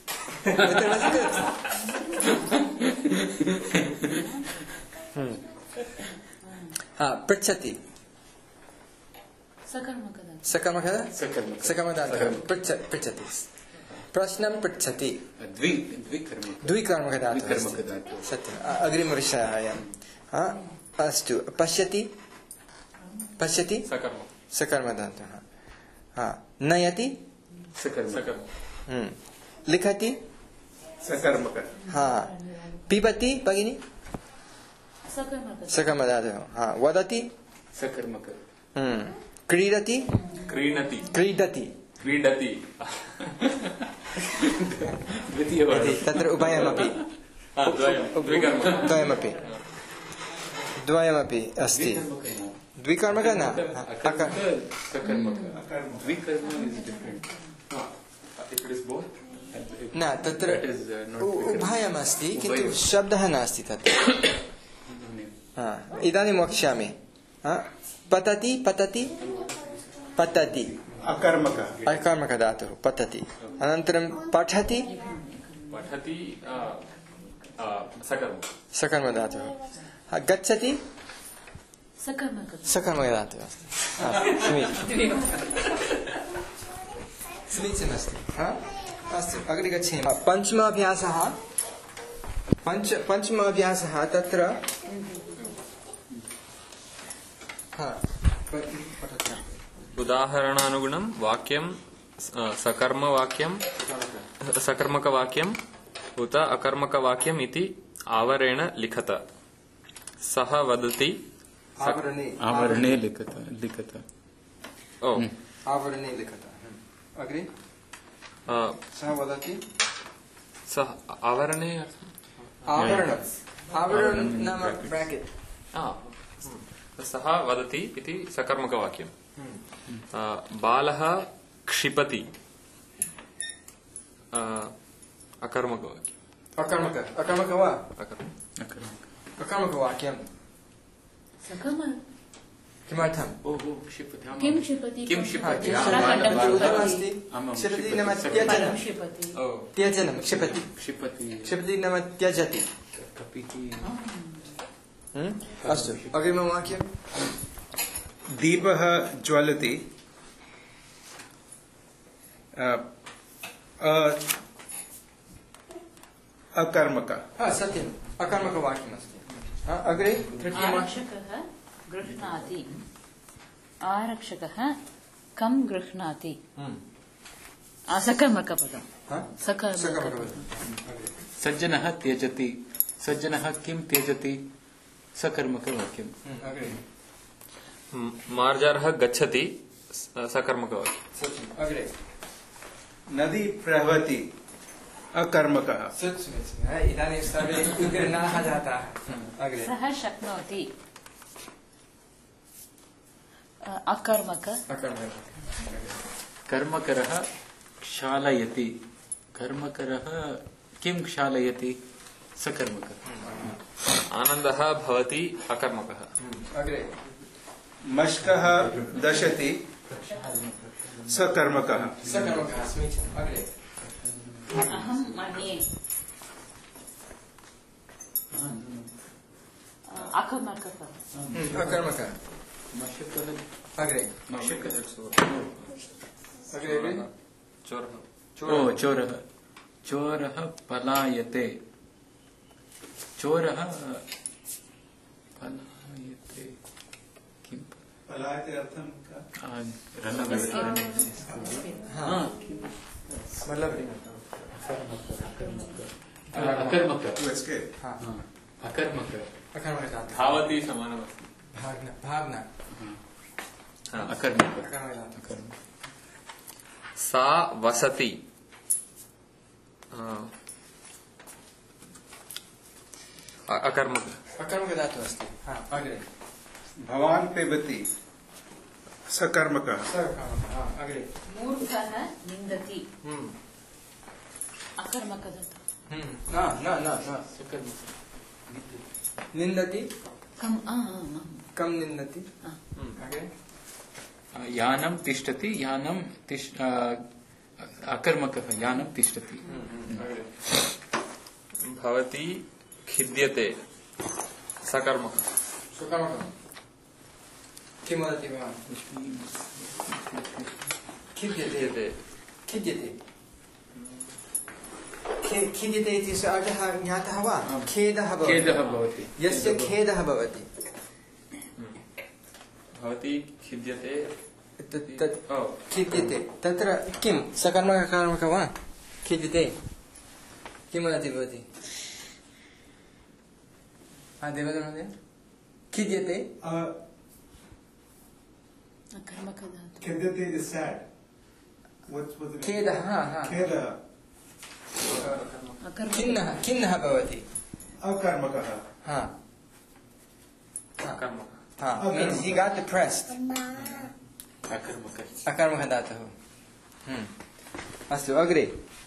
पृच्छति, सकर्मकः पृच्छति, प्रश्नं पृच्छति, द्विकर्मकः धातुः। सत्यम्, अग्रिमविषयः अयम्। अस्तु, पश्यति, पश्यति सकर्मकः धातुः। नयति लिखति सकर्मकः। पिबति भगिनी सकर्मकः धातुः। वदति सकर्मकः। क्रीडति क्रीडति तत्र उभयमपि, द्वयमपि द्वयमपि अस्ति द्विकर्मक न न तत्र उभयमस्ति किन्तु शब्दः नास्ति तत्र इदानीं वक्ष्यामि पतति पतति पतति अकर्मक धातुः पतति अनन्तरं पठति पठति सकर्म धातुः गच्छति सकर्मक धातुः अस्ति समीचीनमस्ति अस्तु अग्रे गच्छेम पञ्चमाभ्यासः तत्र उदाहरणानुगुणं वाक्यं सकर्मकवाक्यम् उत अकर्मकवाक्यम् इति आवरेण लिखत सः वदति आवरणे लिखत ओ आवरणे लिखत अग्रे सः वदति सः आवरणे आवरण नाम ब्रैकेट सः वदति इति सकर्मकवाक्यं बालः क्षिपति अकर्मकवाक्यं किमर्थं किं क्षिपति क्षिपति नाम त्यजनं क्षिपति नाम त्यजति अस्तु अग्रिमं वाक्यं दीपः ज्वलति अकर्मक सत्यम् अकर्मकवाक्यमस्ति अग्रे आरक्षकः गृह्णाति आरक्षकः कं गृह्णाति सकर्मकपदं सज्जनः त्यजति सज्जनः किं त्यजति सकर्मकवाक्यं मार्जारः गच्छति सकर्मकवाक्यम् अग्रे नदी प्रवहति अकर्मकः इदानीं सर्वे उग्रनाः जाताः अग्रे सः शक्नोति अकर्मक कर्मकरः क्षालयति कर्मकरः किं क्षालयति सकर्मकः आनन्दः भवति अकर्मकः अग्रे मशकः दशति सकर्मकः समीचीनम् अग्रे अहं मन्ये अकर्मक अग्रे चोरः पलायते चोरः पलायते किं पलायते अर्थं अकर्मक धावति समानमस्ति भावना अकर्मक सा वसति अकर्मक धातुः अस्ति अग्रे भवान् पिबति सकर्मकः अग्रे मूर्खः निन्दति अकर्मकधातुः निन्दति कं निन्दति अग्रे यानं तिष्ठति अकर्मकः यानं तिष्ठति भवती खिद्यते सकर्मकः किं वदति भवान् खिद्यते इति अर्थः ज्ञातः वा खेदः भवति यस्य खेदः भवति भवती खिद्यते खिद्यते तत्र किं सकर्मकः वा खिद्यते किं वदति भवती देवदत्त महोदय खिद्यते खेदते is sad. What's the खेदः खेदः खिन्नः भवति अकर्मकः अकर्मक means he got depressed. अकर्मकः अकर्मकः धातुः. अस्तु अग्रे.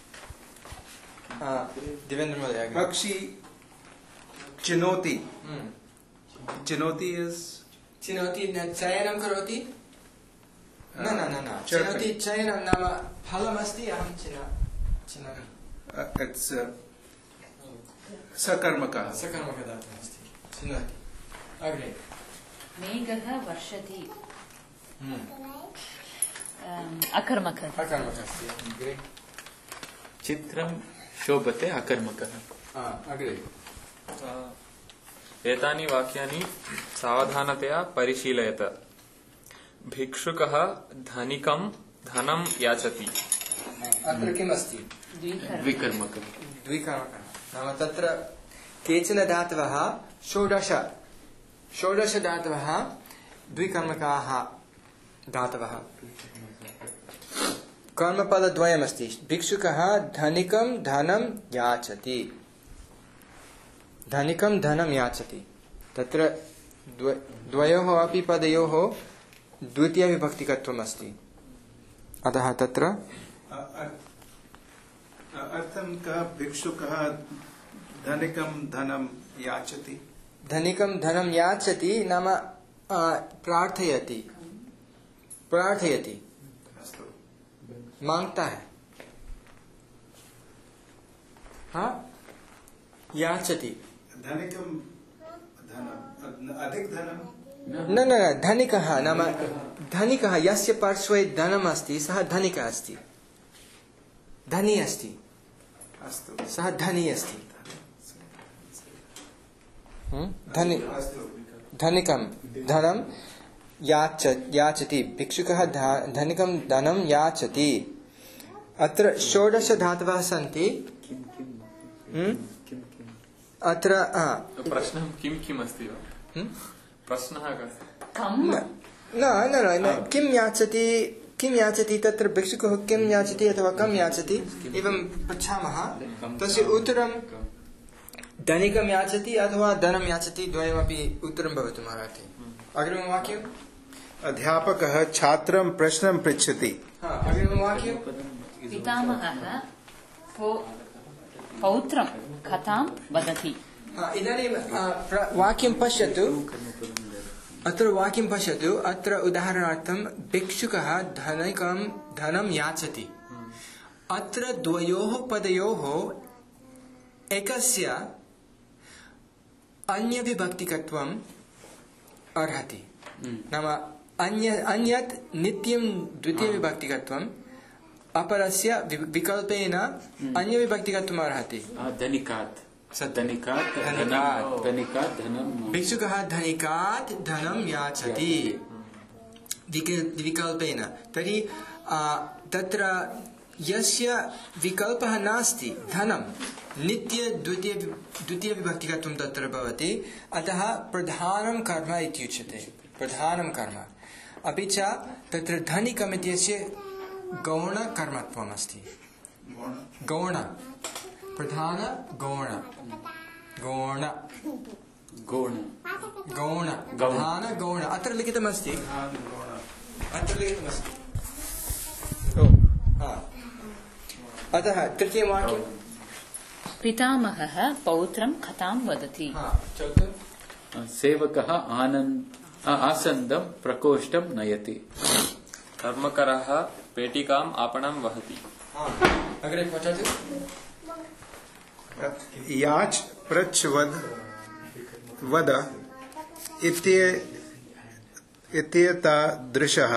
देवेन्द्र महोदय अग्रे. पक्षी चिनोति. चिनोति is चिनोति चयनं करोति. न Chirping. चिनोति चयनं नाम फलमस्ति अहं चिनोमि. it's सकर्मकः. सकर्मकः धातुः अस्ति. चिनोति. अग्रे. मेघः वर्षति अकर्मकः अकर्मकः अस्ति. अग्रे. चित्रं शोभते अकर्मकः अग्रे. एतानि वाक्यानि सावधानतया परिशीलयत भिक्षुकः धनिकं धनं याचति अत्र किम् अस्ति? द्विकर्मकः द्विकर्मकः नाम तत्र केचन धातवः षोडश धातवः द्विकर्मकाः धातवः. कर्मपदद्वयमस्ति. भिक्षुकः धनिकं धनं याचति. धनिकं धनं याचति. तत्र द्वयोः अपि पदयोः द्वितीयविभक्तिकत्वम् अस्ति. अतः तत्र अर्थं कः? भिक्षुकः धनिकं धनं याचति. धनिकं धनं याचति नाम प्रार्थयति. मांगता है. याचति. धनिकं धनं अधिक धनं न धनिकः नाम धनिकः यस्य पार्श्वे धनम् अस्ति सः धनिकः अस्ति. धनी अस्ति. अस्तु. सः धनी अस्ति. धनिकं धनं याचति. भिक्षुकः धनिकं धनं याचति. अत्र षोडश धातवः सन्ति. अत्र प्रश्नः किम् अस्ति वा? प्रश्नः न किं याचति तत्र भिक्षुकः किं याचति अथवा कं याचति एवं पृच्छामः. तस्य उत्तरं धनिकं याचति अथवा धनं याचति द्वयमपि उत्तरं भवितुम् अर्हति. अग्रिमं वाक्यम्. अध्यापकः छात्रं प्रश्नं पृच्छति. अग्रिमं वाक्यं. पितामहः पौत्रं कथां वदति. इदानीं वाक्यं पश्यतु. अत्र वाक्यं पश्यतु. अत्र उदाहरणार्थं भिक्षुकः धनिकं धनं याचति. अत्र द्वयोः पदयोः एकस्य अन्यविभक्तिकत्वम् अर्हति. नाम अन्यत् नित्यं द्वितीयविभक्तिकत्वम् अपरस्य विकल्पेन अन्यविभक्तिकत्वम् अर्हति. धनिकात् धनं भिक्षुकः धनिकात् धनं याचति विकल्पेन. तर्हि तत्र यस्य विकल्पः नास्ति धनं नित्य द्वितीय विभक्तिकत्वं तत्र भवति. अतः प्रधानं कर्म इत्युच्यते. प्रधानं कर्म. अपि च तत्र धनिकम् इत्यस्य गौणकर्मत्वम् अस्ति. गौण प्रधान गौण प्रधान गौण अत्र लिखितमस्ति. अतः तृतीयं वाक्यं. पितामहः पौत्रं कथां वदति. सेवकः आसन्दं प्रकोष्ठं नयति. कर्मकरः पेटिकाम् आपणं वहति. अग्रे पठतु. याच पृच्छ वद इत्येतादृशः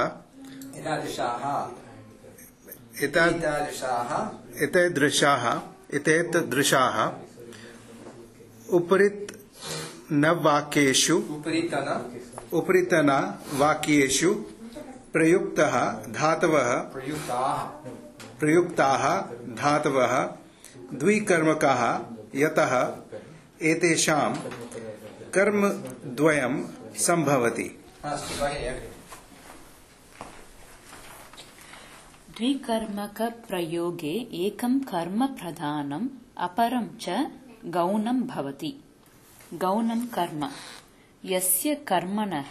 उपरितन वाक्येषु प्रयुक्ताः धातवः द्विकर्मकाः यतः एतेषां कर्मद्वयं सम्भवति. द्विकर्मकप्रयोगे एकं कर्म प्रधानम् अपरं च गौणं भवति. गौणं कर्म यस्य कर्मणः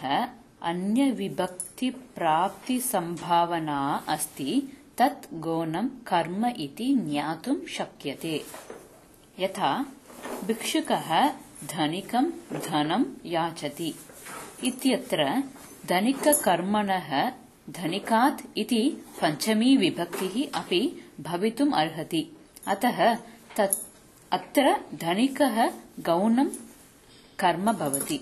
अन्यविभक्तिप्राप्तिसम्भावना अस्ति तत् गौणं कर्म इति ज्ञातुं शक्यते। यथा भिक्षुकः धनिकं धनं याचति इत्यत्र धनिककर्मणः धनिकात् इति पञ्चमी विभक्तिः अपि भवितुम् अर्हति। अतः अत्र धनिकः गौणं कर्म भवति।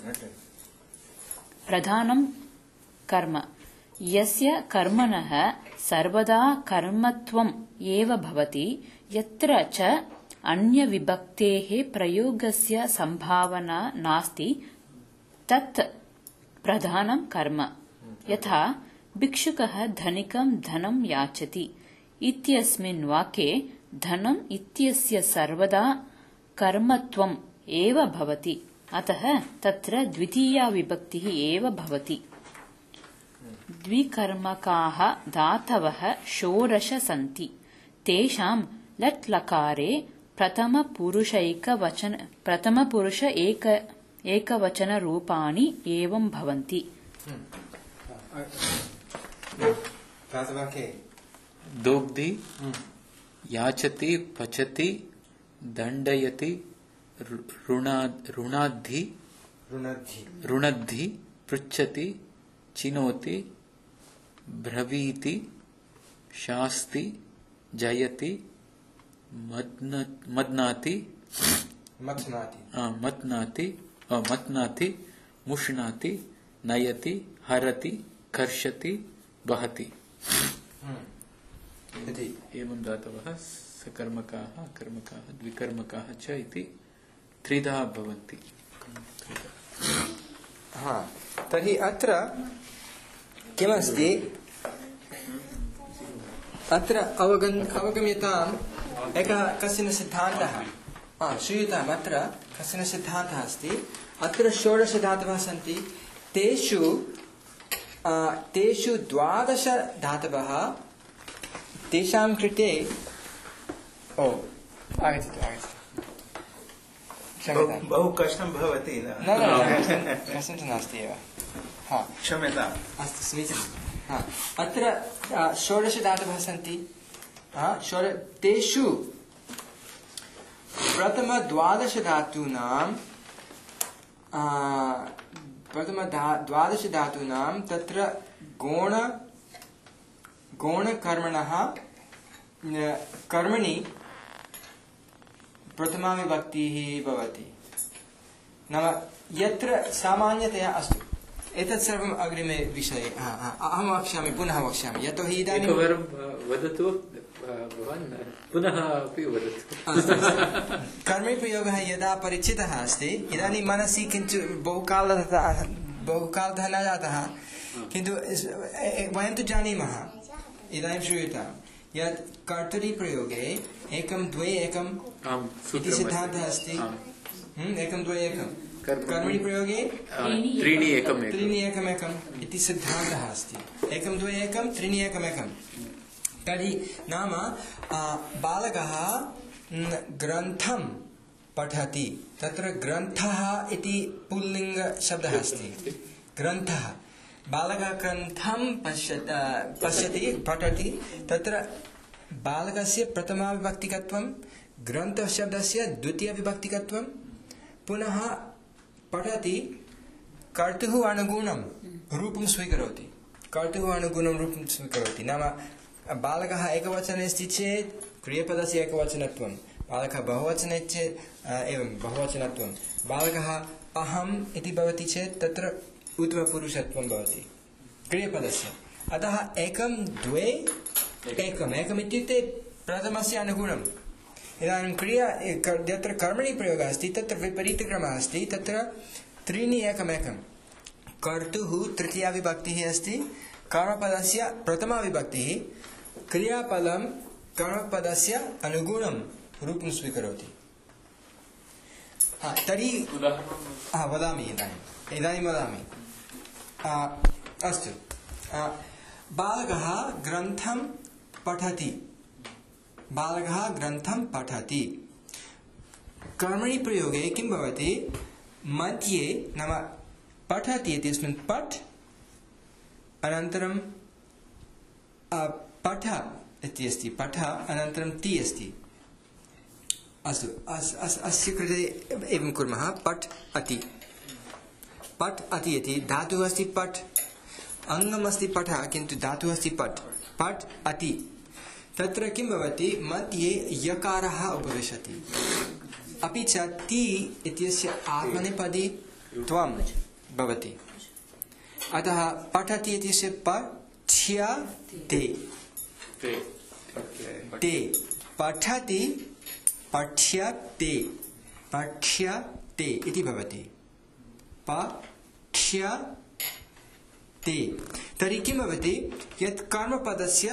प्रधानं कर्म यस्य कर्मणः सर्वदा कर्मत्वम् एव भवति, यत्र च अन्यविभक्तेः प्रयोगस्य सम्भावना नास्ति, तत् प्रधानं कर्म। यथा भिक्षुकः धनिकं धनं याचति इत्यस्मिन् वाक्ये धनम् इत्यस्य सर्वदा कर्मत्वम् एव भवति, अतः तत्र द्वितीया विभक्तिः एव भवति। द्विकर्मकाः धातवः षोडश सन्ति। तेषां लट् लकारे प्रथमपुरुष एकवचनरूपाणि एवं भवन्ति। दोग्धि याचति पचति दण्डयति ऋणद्धि पृच्छति चिनोति ब्रवीति शास्ति जयति मत्नाति मुष्णाति नयति हरति कर्षति वहति। एवं धातवः सकर्मकाः कर्मकाः द्विकर्मकाः च इति त्रिधा भवन्ति। तर्हि अत्र किमस्ति, अत्र अवगम्यताम् एकः कश्चन सिद्धान्तः श्रूयताम्। अत्र कश्चन सिद्धान्तः अस्ति। अत्र षोडश धातवः सन्ति। तेषु 12 धातवः तेषां कृते बहु कष्टं भवति न? कष्टं नास्ति एव। क्षम्यताम्। अस्तु, समीचीनम्। अत्र 16 धातवः सन्ति। तेषु प्रथम 12 धातूनां तत्र गौणकर्मणः कर्मणि प्रथमा विभक्तिः भवति। नाम यत्र सामान्यतया अस्तु, एतत् सर्वम् अग्रिमे विषये अहं वक्ष्यामि, पुनः वक्ष्यामि, यतोहि इदानीं एकवारं वदतु, भवान् पुनः अपि वदतु। कर्मप्रयोगः यदा परिचितः अस्ति, इदानीं मनसि किञ्चित् बहुकालतः न जातः, किन्तु वयं तु जानीमः, इदानीं श्रूयताम्, यत् कर्तरिप्रयोगे 1 2 1 इति सिद्धान्तः अस्ति। 1 2 1 कर्मणि प्रयोगे 3 1 1 इति सिद्धान्तः अस्ति। 1 2 1 3 1 1। तर्हि नाम बालकः ग्रन्थं पठति। तत्र ग्रन्थः इति पुल्लिङ्गशब्दः अस्ति। ग्रन्थः, बालकः ग्रन्थं पश्यति पठति। तत्र बालकस्य प्रथमाविभक्तिकत्वं, ग्रन्थशब्दस्य द्वितीयविभक्तिकत्वं, पुनः पठति कर्तुः अनुगुणं रूपं स्वीकरोति। कर्तुः अनुगुणं रूपं स्वीकरोति। नाम बालकः एकवचने अस्ति चेत् क्रियपदस्य एकवचनत्वं, बालकः बहुवचने चेत् एवं बहुवचनत्वं, बालकः अहम् इति भवति चेत् तत्र उत्तमपुरुषत्वं भवति क्रियपदस्य। अतः 1 2 1 इत्युक्ते प्रथमस्य अनुगुणम्। इदानीं क्रिया यत्र कर्मणि प्रयोगः अस्ति तत्र विपरीतक्रमः अस्ति। तत्र 3 1 1 कर्तुः तृतीया विभक्तिः अस्ति, कर्मपदस्य प्रथमा विभक्तिः, क्रियापदं कर्मपदस्य अनुगुणं रूपं स्वीकरोति। तर्हि वदामि, इदानीं वदामि। अस्तु, बालकः ग्रन्थं पठति। बालकः ग्रन्थं पठति। कर्मणि प्रयोगे किं भवति, मध्ये नाम पठति इत्यस्मिन् पठ अनन्तरं पठ इति अस्ति, पठ अनन्तरं ति अस्ति। अस्तु, अस्य कृते एवं कुर्मः। पठ अति, पठ अति इति धातुः अस्ति पठ, अङ्गम् अस्ति पठ, किन्तु धातुः अस्ति पठ। पठ अति, तत्र किं भवति, मध्ये यकारः उपविशति, अपि च ति इत्यस्य आत्मनेपदी त्वं भवति। अतः पठति इत्यस्य पठ्यते, ते पठति पठ्यते, पठ्यते इति भवति, पठ्यते। तर्हि किं भवति, यत् कर्मपदस्य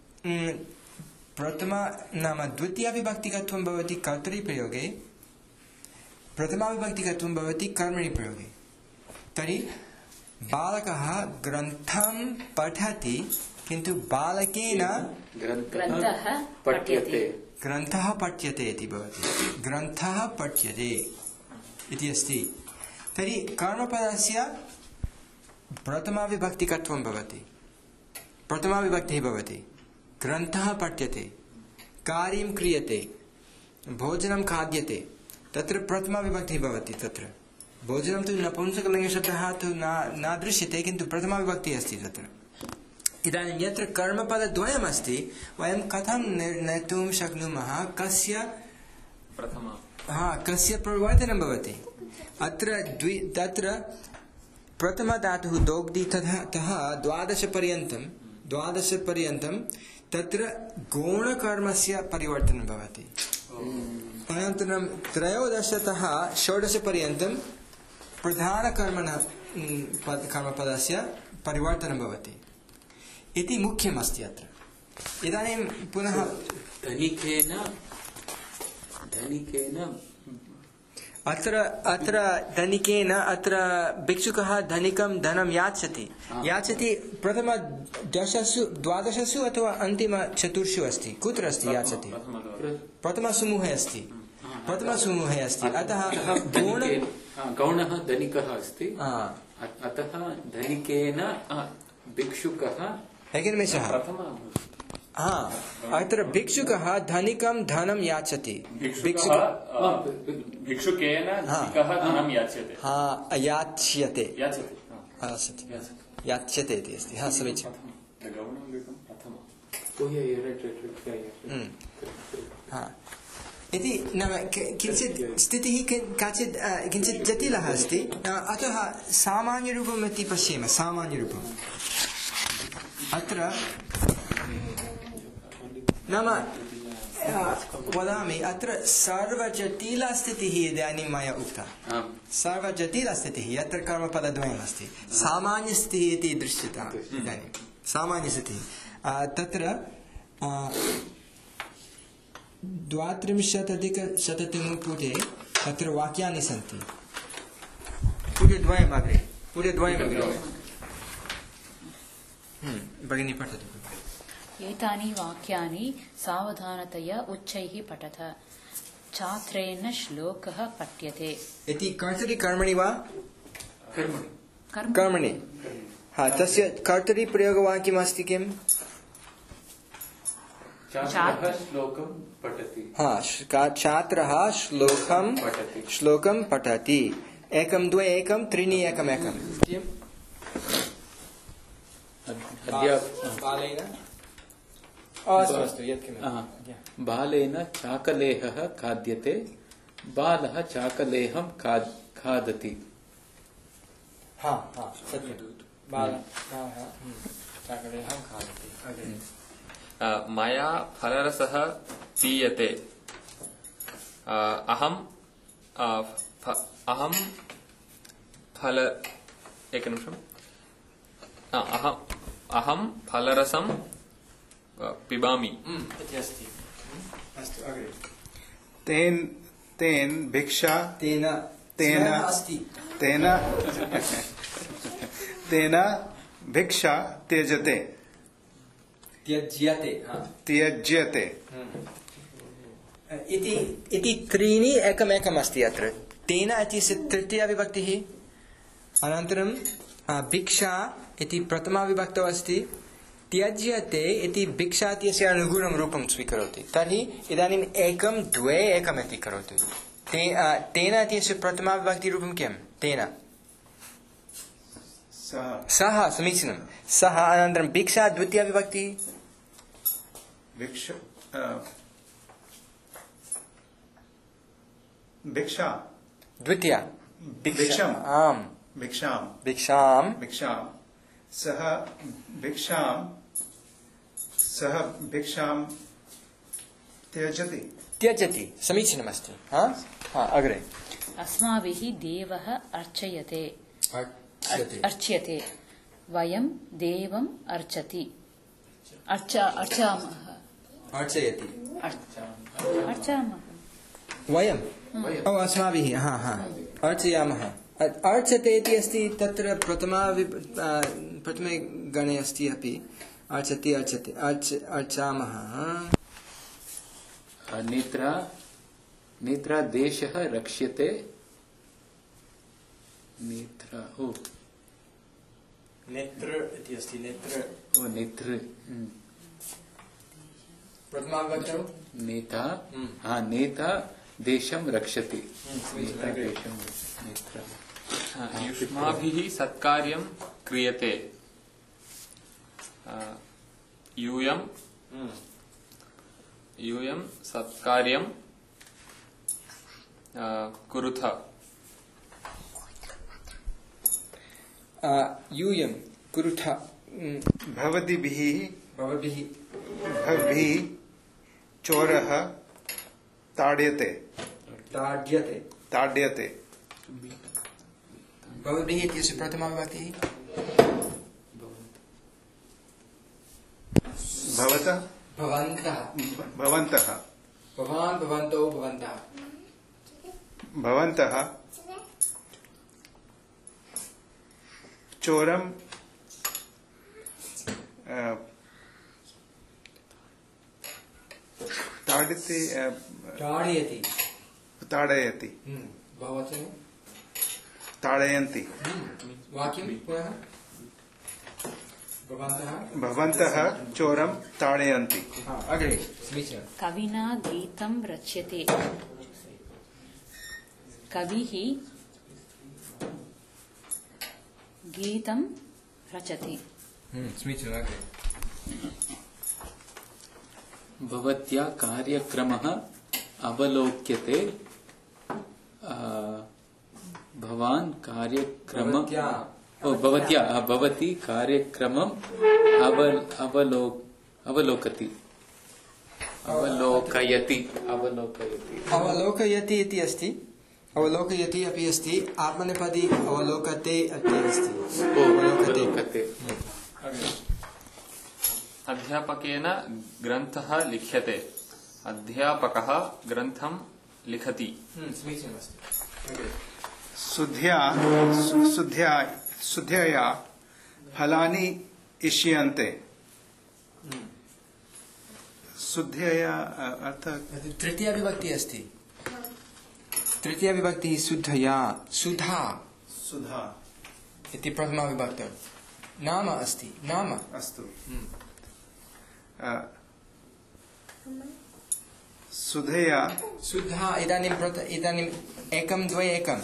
प्रथमा नाम द्वितीयाविभक्तिकत्वं भवति कर्तरिप्रयोगे, प्रथमाविभक्तिकत्वं भवति कर्मणि प्रयोगे। तर्हि बालकः ग्रन्थं पठति, किन्तु बालकेन ग्रन्थः पठ्यते, ग्रन्थः पठ्यते इति भवति, ग्रन्थः पठ्यते इति अस्ति। तर्हि कर्मपदस्य प्रथमाविभक्तिकत्वं भवति, प्रथमाविभक्तिः भवति, ग्रन्थः पठ्यते, कार्यं क्रियते, भोजनं खाद्यते, तत्र प्रथमाविभक्तिः भवति। तत्र भोजनं तु नपुंसकलिङ्गशब्दः तु न दृश्यते, किन्तु प्रथमाविभक्तिः अस्ति तत्र। इदानीं यत्र कर्मपदद्वयमस्ति, वयं कथं निर्णेतुं शक्नुमः कस्य कस्य परिवर्तनं भवति। तत्र प्रथमधातुः दोग्धि तः 12 पर्यन्तं तत्र गौणकर्मस्य परिवर्तनं भवति। अनन्तरं 13तः 16 पर्यन्तं प्रधानकर्मपदस्य परिवर्तनं भवति इति मुख्यमस्ति अत्र। इदानीं पुनः धनिकेन अत्र धनिकेन अत्र भिक्षुकः धनिकं धनं याचति प्रथम 12 अथवा अन्तिम 4 अस्ति, कुत्र अस्ति याचति, प्रथमसमूहे अस्ति, अतः गौणः धनिकः अस्ति, अतः धनिकेन भिक्षुकः एकनिमेषः, अत्र भिक्षुकः धनिकं धनं याचति, भिक्षुकेन धनिकः धनं याच्यते, याच्यते इति अस्ति। समीचीनम्। इति नाम किञ्चित् स्थितिः किञ्चित् जटिलः अस्ति, अतः सामान्यरूपम् इति पश्येम। सामान्यरूपम् अत्र नाम वदामि, अत्र सर्वजटिलस्थितिः इदानीं मया उक्ता, सर्वजटिलस्थितिः यत्र कर्मपदद्वयमस्ति, सामान्यस्थितिः इति दृश्यते। इदानीं सामान्यस्थितिः तत्र 32अधिकशततमे पुटे तत्र वाक्यानि सन्ति, पुटद्वयम् अग्रे भगिनी पठतु। एतानि वाक्यानि सावधानतया उच्चैः पठत। छात्रेण श्लोकः पठ्यते इति कर्तरि कर्मणि वा कर्मणि तस्य कर्तरि प्रयोगवाक्यमस्ति किम्? श्लोकं पठति। छात्रः श्लोकं पठति। 1 2 1 3 1 1 बालेन चाकलेहः खाद्यते, बालः चाकलेहं खादति। मया फलरसः पीयते, अहं फलरसं पिबामि। तेन भिक्षा तेन भिक्षा त्यज्यते इति त्रीणि एकमेकम् अस्ति। अत्र तेन इति तृतीया विभक्तिः, अनन्तरं भिक्षा इति प्रथमा विभक्तौ अस्ति त्यज्यते इति भिक्षा इत्यस्य अनुगुणं रूपं स्वीकरोति तर्हि इदानीम् एकं द्वे एकम् इति करोति तेन इत्यस्य प्रथमा विभक्तिरूपं किं तेन सः समीचीनं सः अनन्तरं भिक्षा द्वितीया विभक्तिः भिक्षा द्वितीया भिक्षाम् आम् भिक्षाम् भिक्षाम् भिक्षाम् सः भिक्षाम् त्यजति समीचीनमस्ति अग्रे अस्माभिः देवः अर्च्यते वयं देवम् अर्चामः वयं अस्माभिः अर्चयामः अर्चते इति अस्ति तत्र प्रथमे गणे अस्ति अपि अर्चति अर्चामः नेत्रा देशः रक्ष्यते नेत्र इति अस्ति नेत्र प्रथमा विभक्तौ नेता देशं रक्षति युष्माभिः सत्कार्यं क्रियते यूयं सत्कार्यं कुरुथ यूयं कुरुथ भवद्भिः चोरः ताड्यते भवद्भिः इत्यस्य प्रथमा विभक्तिः भवन्तः चोरं ताडयति ताडयन्ति भवन्तः चोरं ताडयन्ति अग्रे कविना गीतं रच्यते कविः गीतं रचति भवत्या कार्यक्रमः अवलोक्यते भवान् भवती कार्यक्रमम् अवलोकयति इति अस्ति अवलोकयति अपि अस्ति आत्मनेपदी अवलोकते अपि अस्ति अवलोकते अध्यापकेन ग्रन्थः लिख्यते अध्यापकः ग्रन्थं लिखति शुद्ध्या फलानि इष्यन्ते शुद्ध्या अर्थात् तृतीया विभक्तिः अस्ति तृतीया विभक्तिः शुद्धया सुधा इति प्रथमा विभक्तौ नाम अस्ति अस्तु शुद्धा इदानीम् एकं द्वे एकम्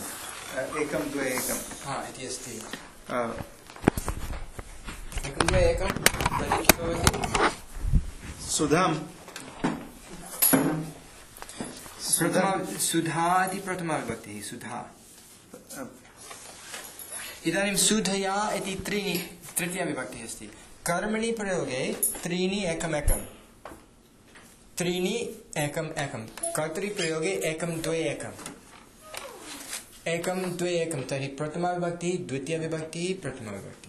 इति अस्ति एकं द्वे एकं सुधां सुधा इति प्रथमा विभक्तिः सुधा इदानीं सुधया इति तृतीया विभक्तिः अस्ति कर्मणि प्रयोगे त्रीणि एकमेकं कर्तृप्रयोगे एकं द्वे एकं तर्हि प्रथमा विभक्तिः द्वितीया विभक्तिः प्रथमा विभक्तिः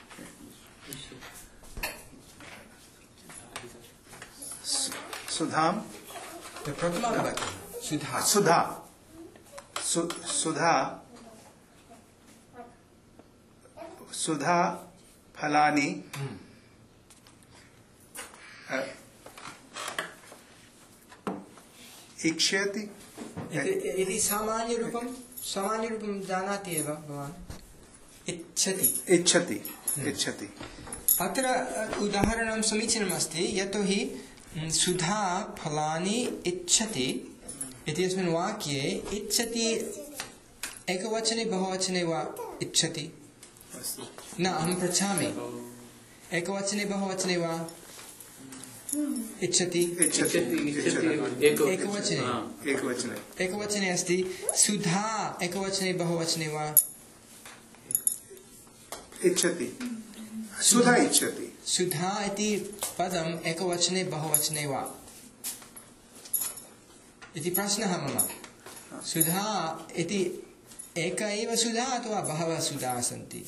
सुधां प्रथमा विभक्तिः सुधा फलानि इक्ष्यति इति सामान्यरूपं जानाति एव भवान् इच्छति इच्छति इच्छति अत्र उदाहरणं समीचीनमस्ति यतोहि सुधा फलानि इच्छति इत्यस्मिन् वाक्ये इच्छति एकवचने बहुवचने वा इच्छति अस्तु न अहं पृच्छामि एकवचने बहुवचने वा इच्छति इच्छति एकवचने एकवचने एकवचने अस्ति सुधा एकवचने बहुवचने वा इच्छति सुधा इच्छति सुधा इति पदम् एकवचने बहुवचने वा इति प्रश्नः मम सुधा इति एक एव सुधा अथवा बहवः सुधाः सन्ति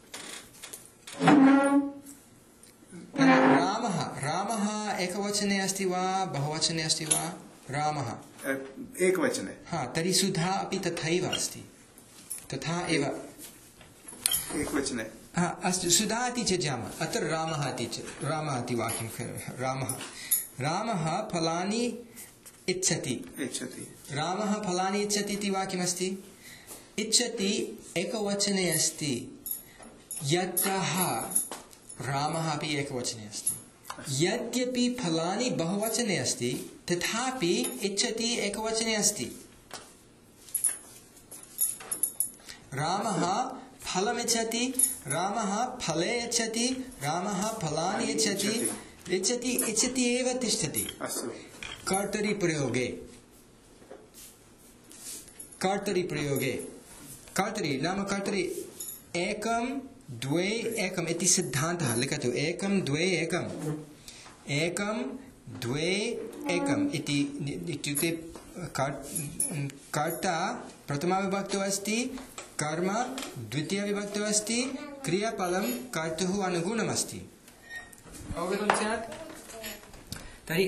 रामः रामः एकवचने अस्ति वा बहुवचने अस्ति वा रामः एकवचने हा तर्हि सुधा अपि तथैव अस्ति तथा एव एकवचने हा अस्तु सुधा इति त्यजामः अत्र रामः इति वाक्यं रामः रामः फलानि इच्छति इच्छति रामः फलानि इच्छति इति वाक्यमस्ति इच्छति एकवचने अस्ति यतः रामः अपि एकवचने अस्ति यद्यपि फलानि बहुवचने अस्ति तथापि इच्छति एकवचने अस्ति रामः फलमिच्छति रामः फले इच्छति रामः फलानि इच्छति इच्छति इच्छति एव तिष्ठति अस्तु कर्तरिप्रयोगे कर्तरि नाम कर्तरि एकं द्वे एकम् इति सिद्धान्तः लिखतु एकं द्वे एकम् एकं द्वे एकम् इति इत्युक्ते कर्ता प्रथमाविभक्तौ अस्ति कर्म द्वितीयविभक्तौ अस्ति क्रियापदं कर्तुः अनुगुणमस्ति अवगतं स्यात् तर्हि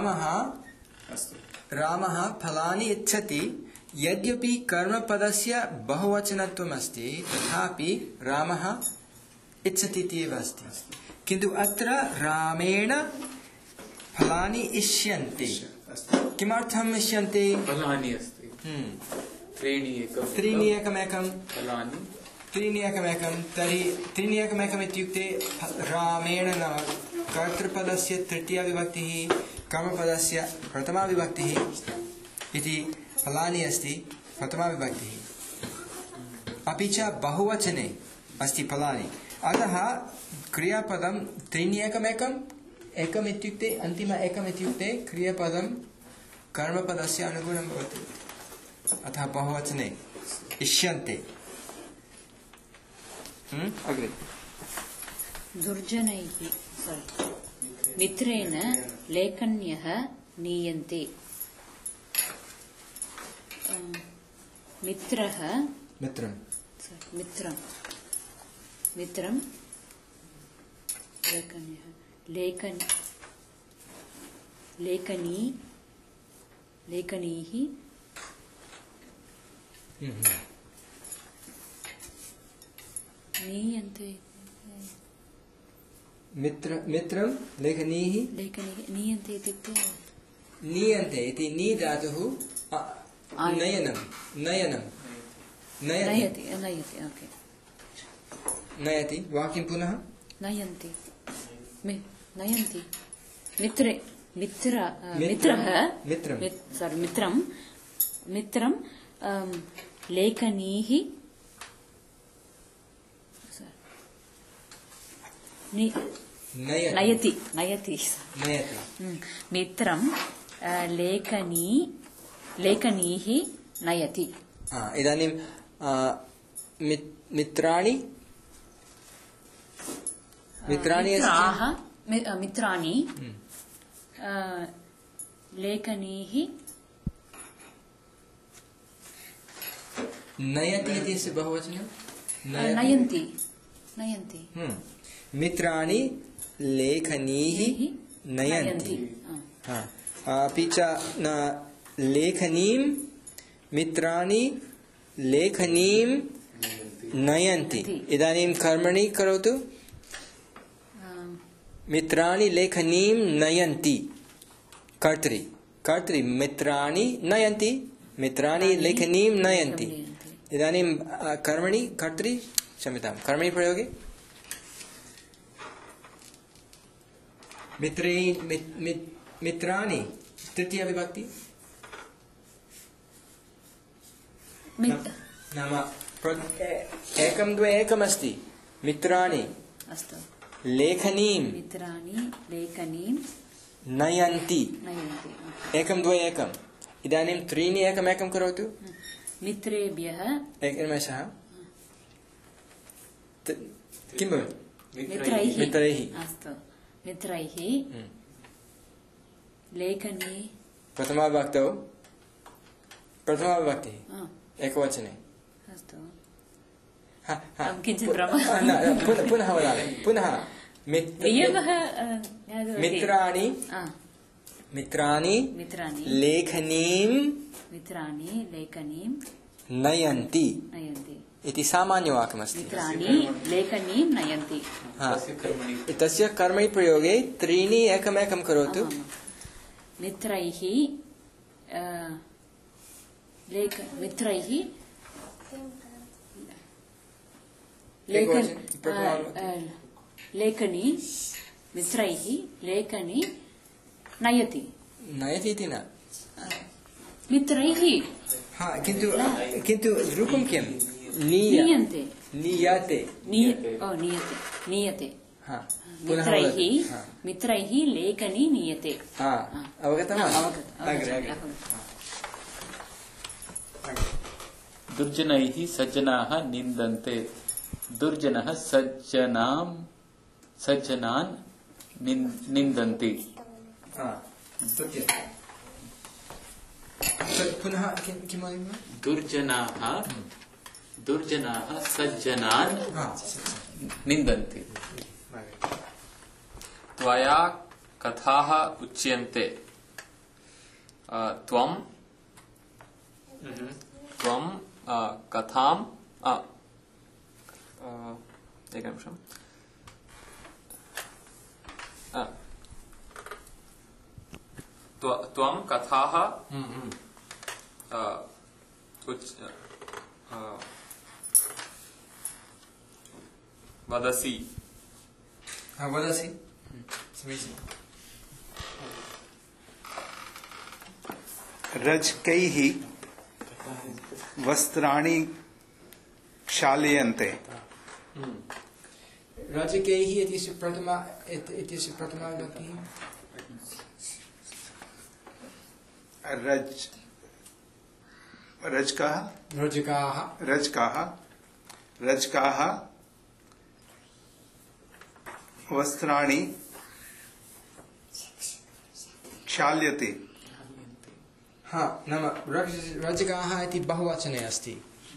रामः फलानि इच्छति यद्यपि कर्मपदस्य बहुवचनत्वम् अस्ति तथापि रामः इच्छति इत्येव अस्ति किन्तु अत्र रामेण फलानि इष्यन्ते किमर्थम् इष्यन्ते फलानि अस्ति त्रीणि एकमेकं फलानि त्रीणि एकमेकं तर्हि त्रीणि एकमेकम् इत्युक्ते रामेण नाम कर्तृपदस्य तृतीयाविभक्तिः कर्मपदस्य प्रथमाविभक्तिः इति फलानि अस्ति प्रथमाविभक्तिः अपि च बहुवचने अस्ति फलानि अतः क्रियापदं त्रीणि एकमेकम् एकम् इत्युक्ते अन्तिम एकम् इत्युक्ते क्रियापदं कर्मपदस्य अनुगुणं भवति अतः बहुवचने इष्यन्ते अग्रे दुर्जनैः मित्रेण लेखन्यः नीयन्ते मित्रं लेखनीः नीयन्ते मित्रं लेखनीः नीयन्ते इत्युक्ते नीयन्ते इति नी धातुः नयति वाक्यं पुनः नयन्ति मित्रं लेखनीः नयति मित्रं लेखनीः नयति इदानीं मित्राणि लेखनीः नयति इत्यस्य बहुवचनं नयन्ति मित्राणि लेखनीः नयन्ति अपि च लेखनीं मित्राणि लेखनीं नयन्ति इदानीं कर्मणि करोतु मित्राणि लेखनीं नयन्ति कर्तरि मित्राणि नयन्ति मित्राणि लेखनीं नयन्ति इदानीं कर्मणि कर्तरि क्षम्यतां कर्मणि प्रयोगे मित्राणि तृतीया विभक्ति नाम एकं द्वे एकमस्ति मित्राणि अस्तु लेखनीं मित्राणि लेखनीं नयन्ति नयन्ति एकं द्वे एकम् इदानीं त्रीणि एकमेकं करोतु मित्रेभ्यः एकनिमेषः किं भवति मित्रैः मित्रैः अस्तु मित्रैः लेखनी प्रथमाविभक्तौ प्रथमाविभक्तिः एकवचने अस्तु हा, हा। किञ्चित् पुनः वदामि पुनः नियमः मित्राणि मित्राणि मित्राणि लेखनीं लेखनीं नयन्ति नयन्ति इति सामान्यवाक्यमस्ति मित्राणि लेखनीं नयन्ति तस्य कर्मणि प्रयोगे त्रीणि एकमेकं करोतु मित्रैः मित्रैः लेखनी मित्रैः लेखनी नयति नयति इति न मित्रैः किन्तु रूपं किं नीयन्ते नीयते नीयते हा मित्रैः लेखनी नीयते अवगतं दुर्जनैः सज्जनाः निन्दन्ते दुर्जनः सज्जनान् निन्दन्ति पुनः किं दुर्जनाः सज्जनान् निन्दन्ति त्वया कथाः उच्यन्ते त्वं कथां एकनिमिषम् त्वं कथाः वदसि वदसि समीचीनं रजकैः वस्त्राणि क्षाल्यन्ते रजकैः इत्यस्य प्रथमा विभक्तिः रजकाः वस्त्राणि क्षाल्यते नाम रजकाः इति बहुवचने अस्ति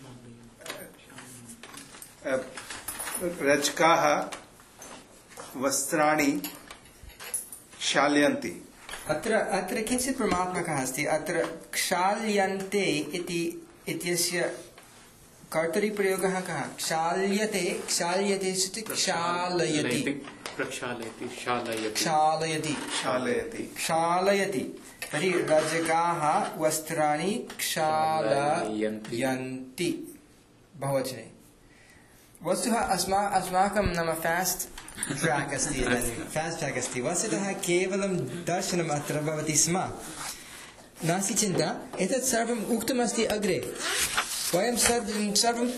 रजकाः वस्त्राणि क्षाल्यन्ति अत्र किञ्चित् प्रमात्मकः अस्ति अत्र क्षाल्यन्ते इत्यस्य कर्तरिप्रयोगः कः क्षाल्यते इत्युक्ते क्षालयति तर्हि रजकाः वस्त्राणि क्षालयन्ति बहुवचने वस्तुतः अस्माकं नाम फास्ट् ट्रैक् अस्ति वस्तुतः केवलं दर्शनम् अत्र भवति स्म नास्ति चिन्ता एतत् सर्वम् उक्तमस्ति अग्रे वयं सर्वं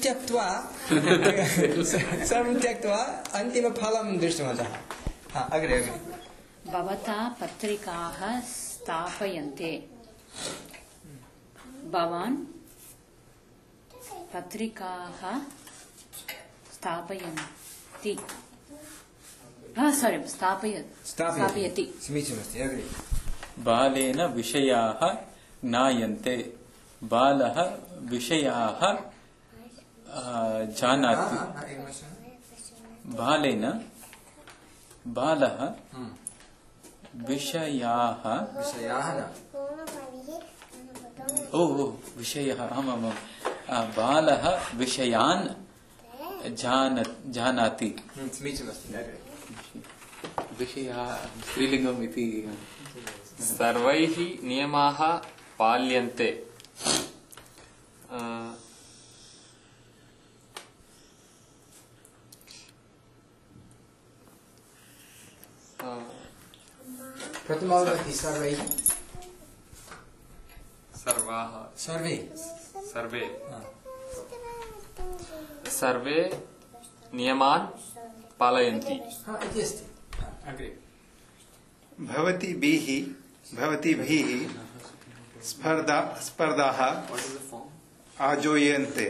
त्यक्त्वा अन्तिमफलं दृष्टवन्तः अग्रे भवता पत्रिकाः स्थापयन्ते भवान् पत्रिकाः स्थापयन्ति स्थापयति समीचीनमस्ति अग्रे बालेन विषयाः ज्ञायन्ते बालः विषयाः जानाति बालः विषयाः विषयः आमां बालः विषयान् जानाति विषयः स्त्रीलिङ्गम् इति सर्वैः नियमाः पाल्यन्ते प्रथमाविभक्ति सर्वैः सर्वाः सर्वे सर्वे सर्वे नियमान् पालयन्ति इति अस्ति अग्रे भवतीभिः स्पर्धाः आयोज्यन्ते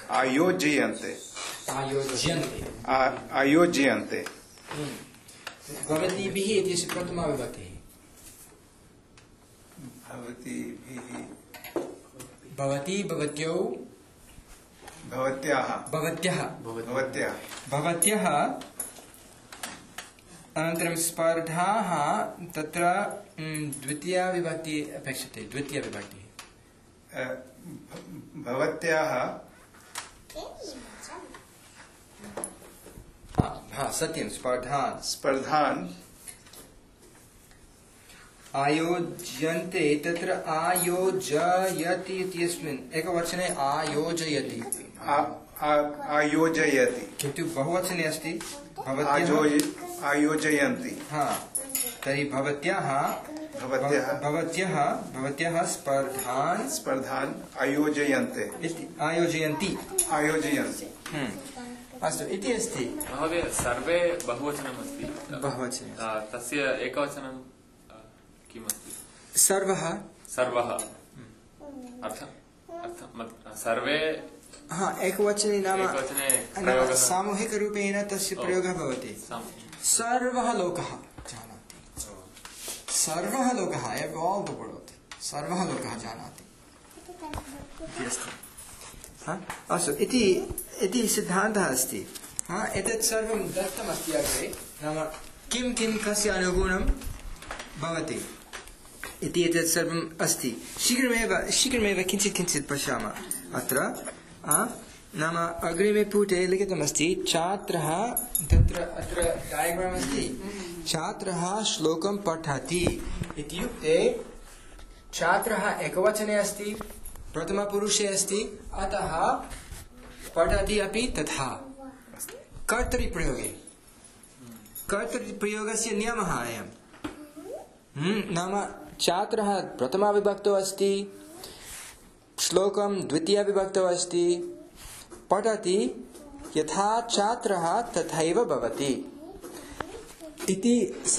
भवतीभिः इति प्रथमाविभक्तिः भवती भवत्यौ भवत्यः अनन्तरं स्पर्धाः तत्र द्वितीया विभक्ति अपेक्षते द्वितीया विभक्तिः भवत्याः सत्यं स्पर्धान् आयोज्यन्ते तत्र आयोजयति इत्यस्मिन् एकवचने आयोजयति आयोजयति किन्तु बहुवचने अस्ति आयोजयन्ति तर्हि भवत्यः स्पर्धान् आयोजयन्ते आयोजयन्ति अस्तु इति अस्ति महोदय सर्वे बहुवचनमस्ति बहुवचने तस्य एकवचनं किमस्ति सर्वः सर्वे एकवचने नाम एकवचने प्रयोगः सामूहिकरूपेण तस्य प्रयोगः भवति सर्वः लोकः जानाति सर्वः लोकः all the world सर्वः लोकः जानाति अस्तु इति सिद्धान्तः अस्ति एतत् सर्वं दत्तमस्ति अग्रे नाम किं कस्य अनुगुणं भवति इति एतत् सर्वम् अस्ति शीघ्रमेव किञ्चित् पश्यामः अत्र नाम अग्रिमे पुटे लिखितमस्ति छात्रः अत्र डायग्राम् अस्ति छात्रः श्लोकं पठति इत्युक्ते छात्रः एकवचने अस्ति प्रथमपुरुषे अस्ति अतः पठति अपि तथा कर्तरिप्रयोगस्य नियमः अयं नाम छात्रः प्रथमाविभक्तौ अस्ति श्लोकं द्वितीयाविभक्तौ अस्ति पठति यथा छात्रः तथैव भवति इति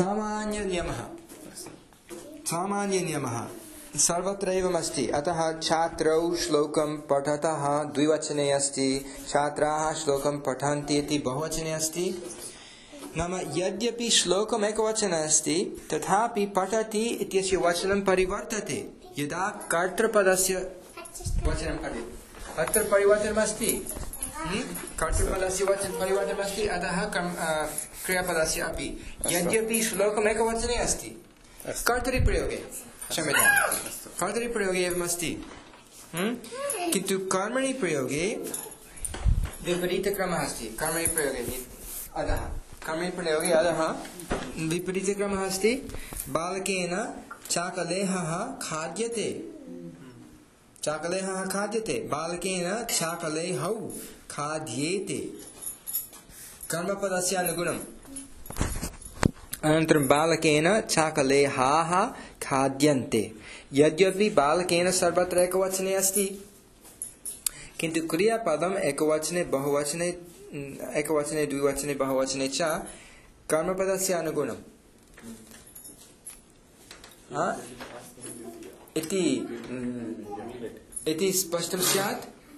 सामान्यनियमः सर्वत्र एवमस्ति अतः छात्रौ श्लोकं पठतः द्विवचने अस्ति छात्राः श्लोकं पठन्ति इति बहुवचने अस्ति नाम यद्यपि श्लोकम् एकवचने अस्ति तथापि पठति इत्यस्य वचनं परिवर्तते यदा कर्तृपदस्य वचनं भवेत् अत्र परिवर्तनमस्ति कर्तृपदस्य वचनं परिवर्तनमस्ति अतः क्रियापदस्य अपि यद्यपि श्लोकम् एकवचने अस्ति कर्तरिप्रयोगे कर्तरिप्रयोगे एवमस्ति किन्तु कर्मणि प्रयोगे विपरीतक्रमः अस्ति कर्मणि प्रयोगे अधः विपरीतक्रमः अस्ति बालकेन चाकलेहः खाद्यते बालकेन चाकलेहौ खाद्येते कर्मपदस्य अनुगुणम् अनन्तरं बालकेन चाकलेहाः खाद्यन्ते यद्यपि बालकेन सर्वत्र एकवचने अस्ति किन्तु क्रियापदम् एकवचने बहुवचने द्विवचने बहुवचने च कर्मपदस्य अनुगुणम् इति स्पष्टं स्यात्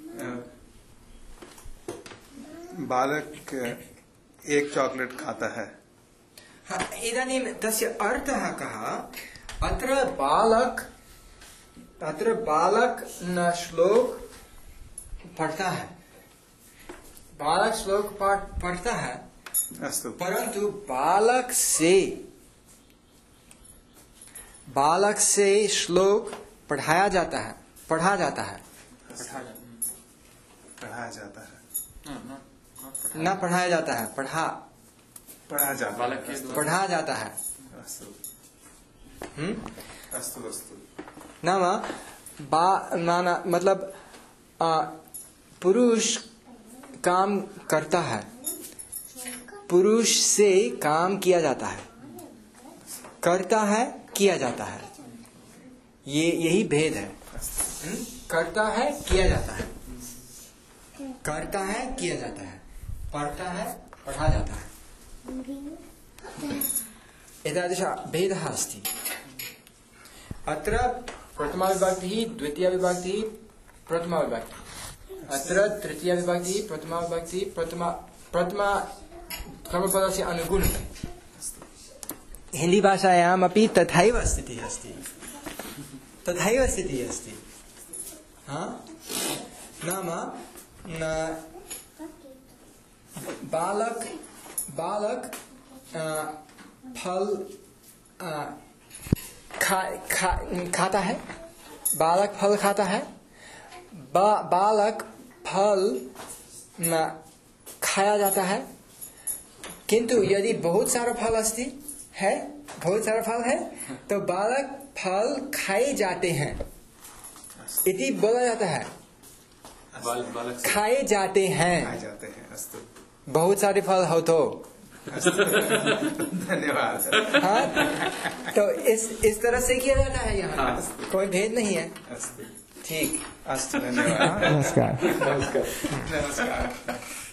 बालक एक चॉकलेट खाता है इदानीं तस्य अर्थः कः अत्र बालक न श्लोक पढ़ता है बालक श्लोक पढ़ता है परंतु बालक से श्लोक पढ़ा जाता है न पढ़ाया जाता है पढ़ा जाता है नाम मतलब पुरुष काम करता है पुरुष से काम किया जाता है करता है किया जाता है, यही भेद है। करता है किया जाता है, करता है किया जाता है, पढ़ता है पढ़ा जाता है। एतादृश भेदः अस्ति। अत्र प्रथमा विभक्तिः, द्वितीया विभक्तिः, प्रथमा विभक्तिः, अत्र तृतीया विभक्तिः, प्रथमा विभक्तिः, प्रथमा कर्मपदस्य अनुगुणं। हिंदी भाषायाम् अपि तथैव स्थितिः अस्ति, तथैव स्थितिः अस्ति। नाम बालक फल खाता है, बालक फल खाता है, बालक फल खाया जाता है। किंतु यदि बहुत सारा फल बहुत सारा फल है तो बालक फल खाए जाते हैं इति बोला जाता है। खाए जाते हैं, अस्तु, बहुत सारे फल हो तो। धन्यवाद। हाँ, तो इस तरह से किया जाता है यहाँ, कोई भेद नहीं है। अस्तु, ठीक, अस्तु, धन्यवाद। नमस्कार। नमस्कार।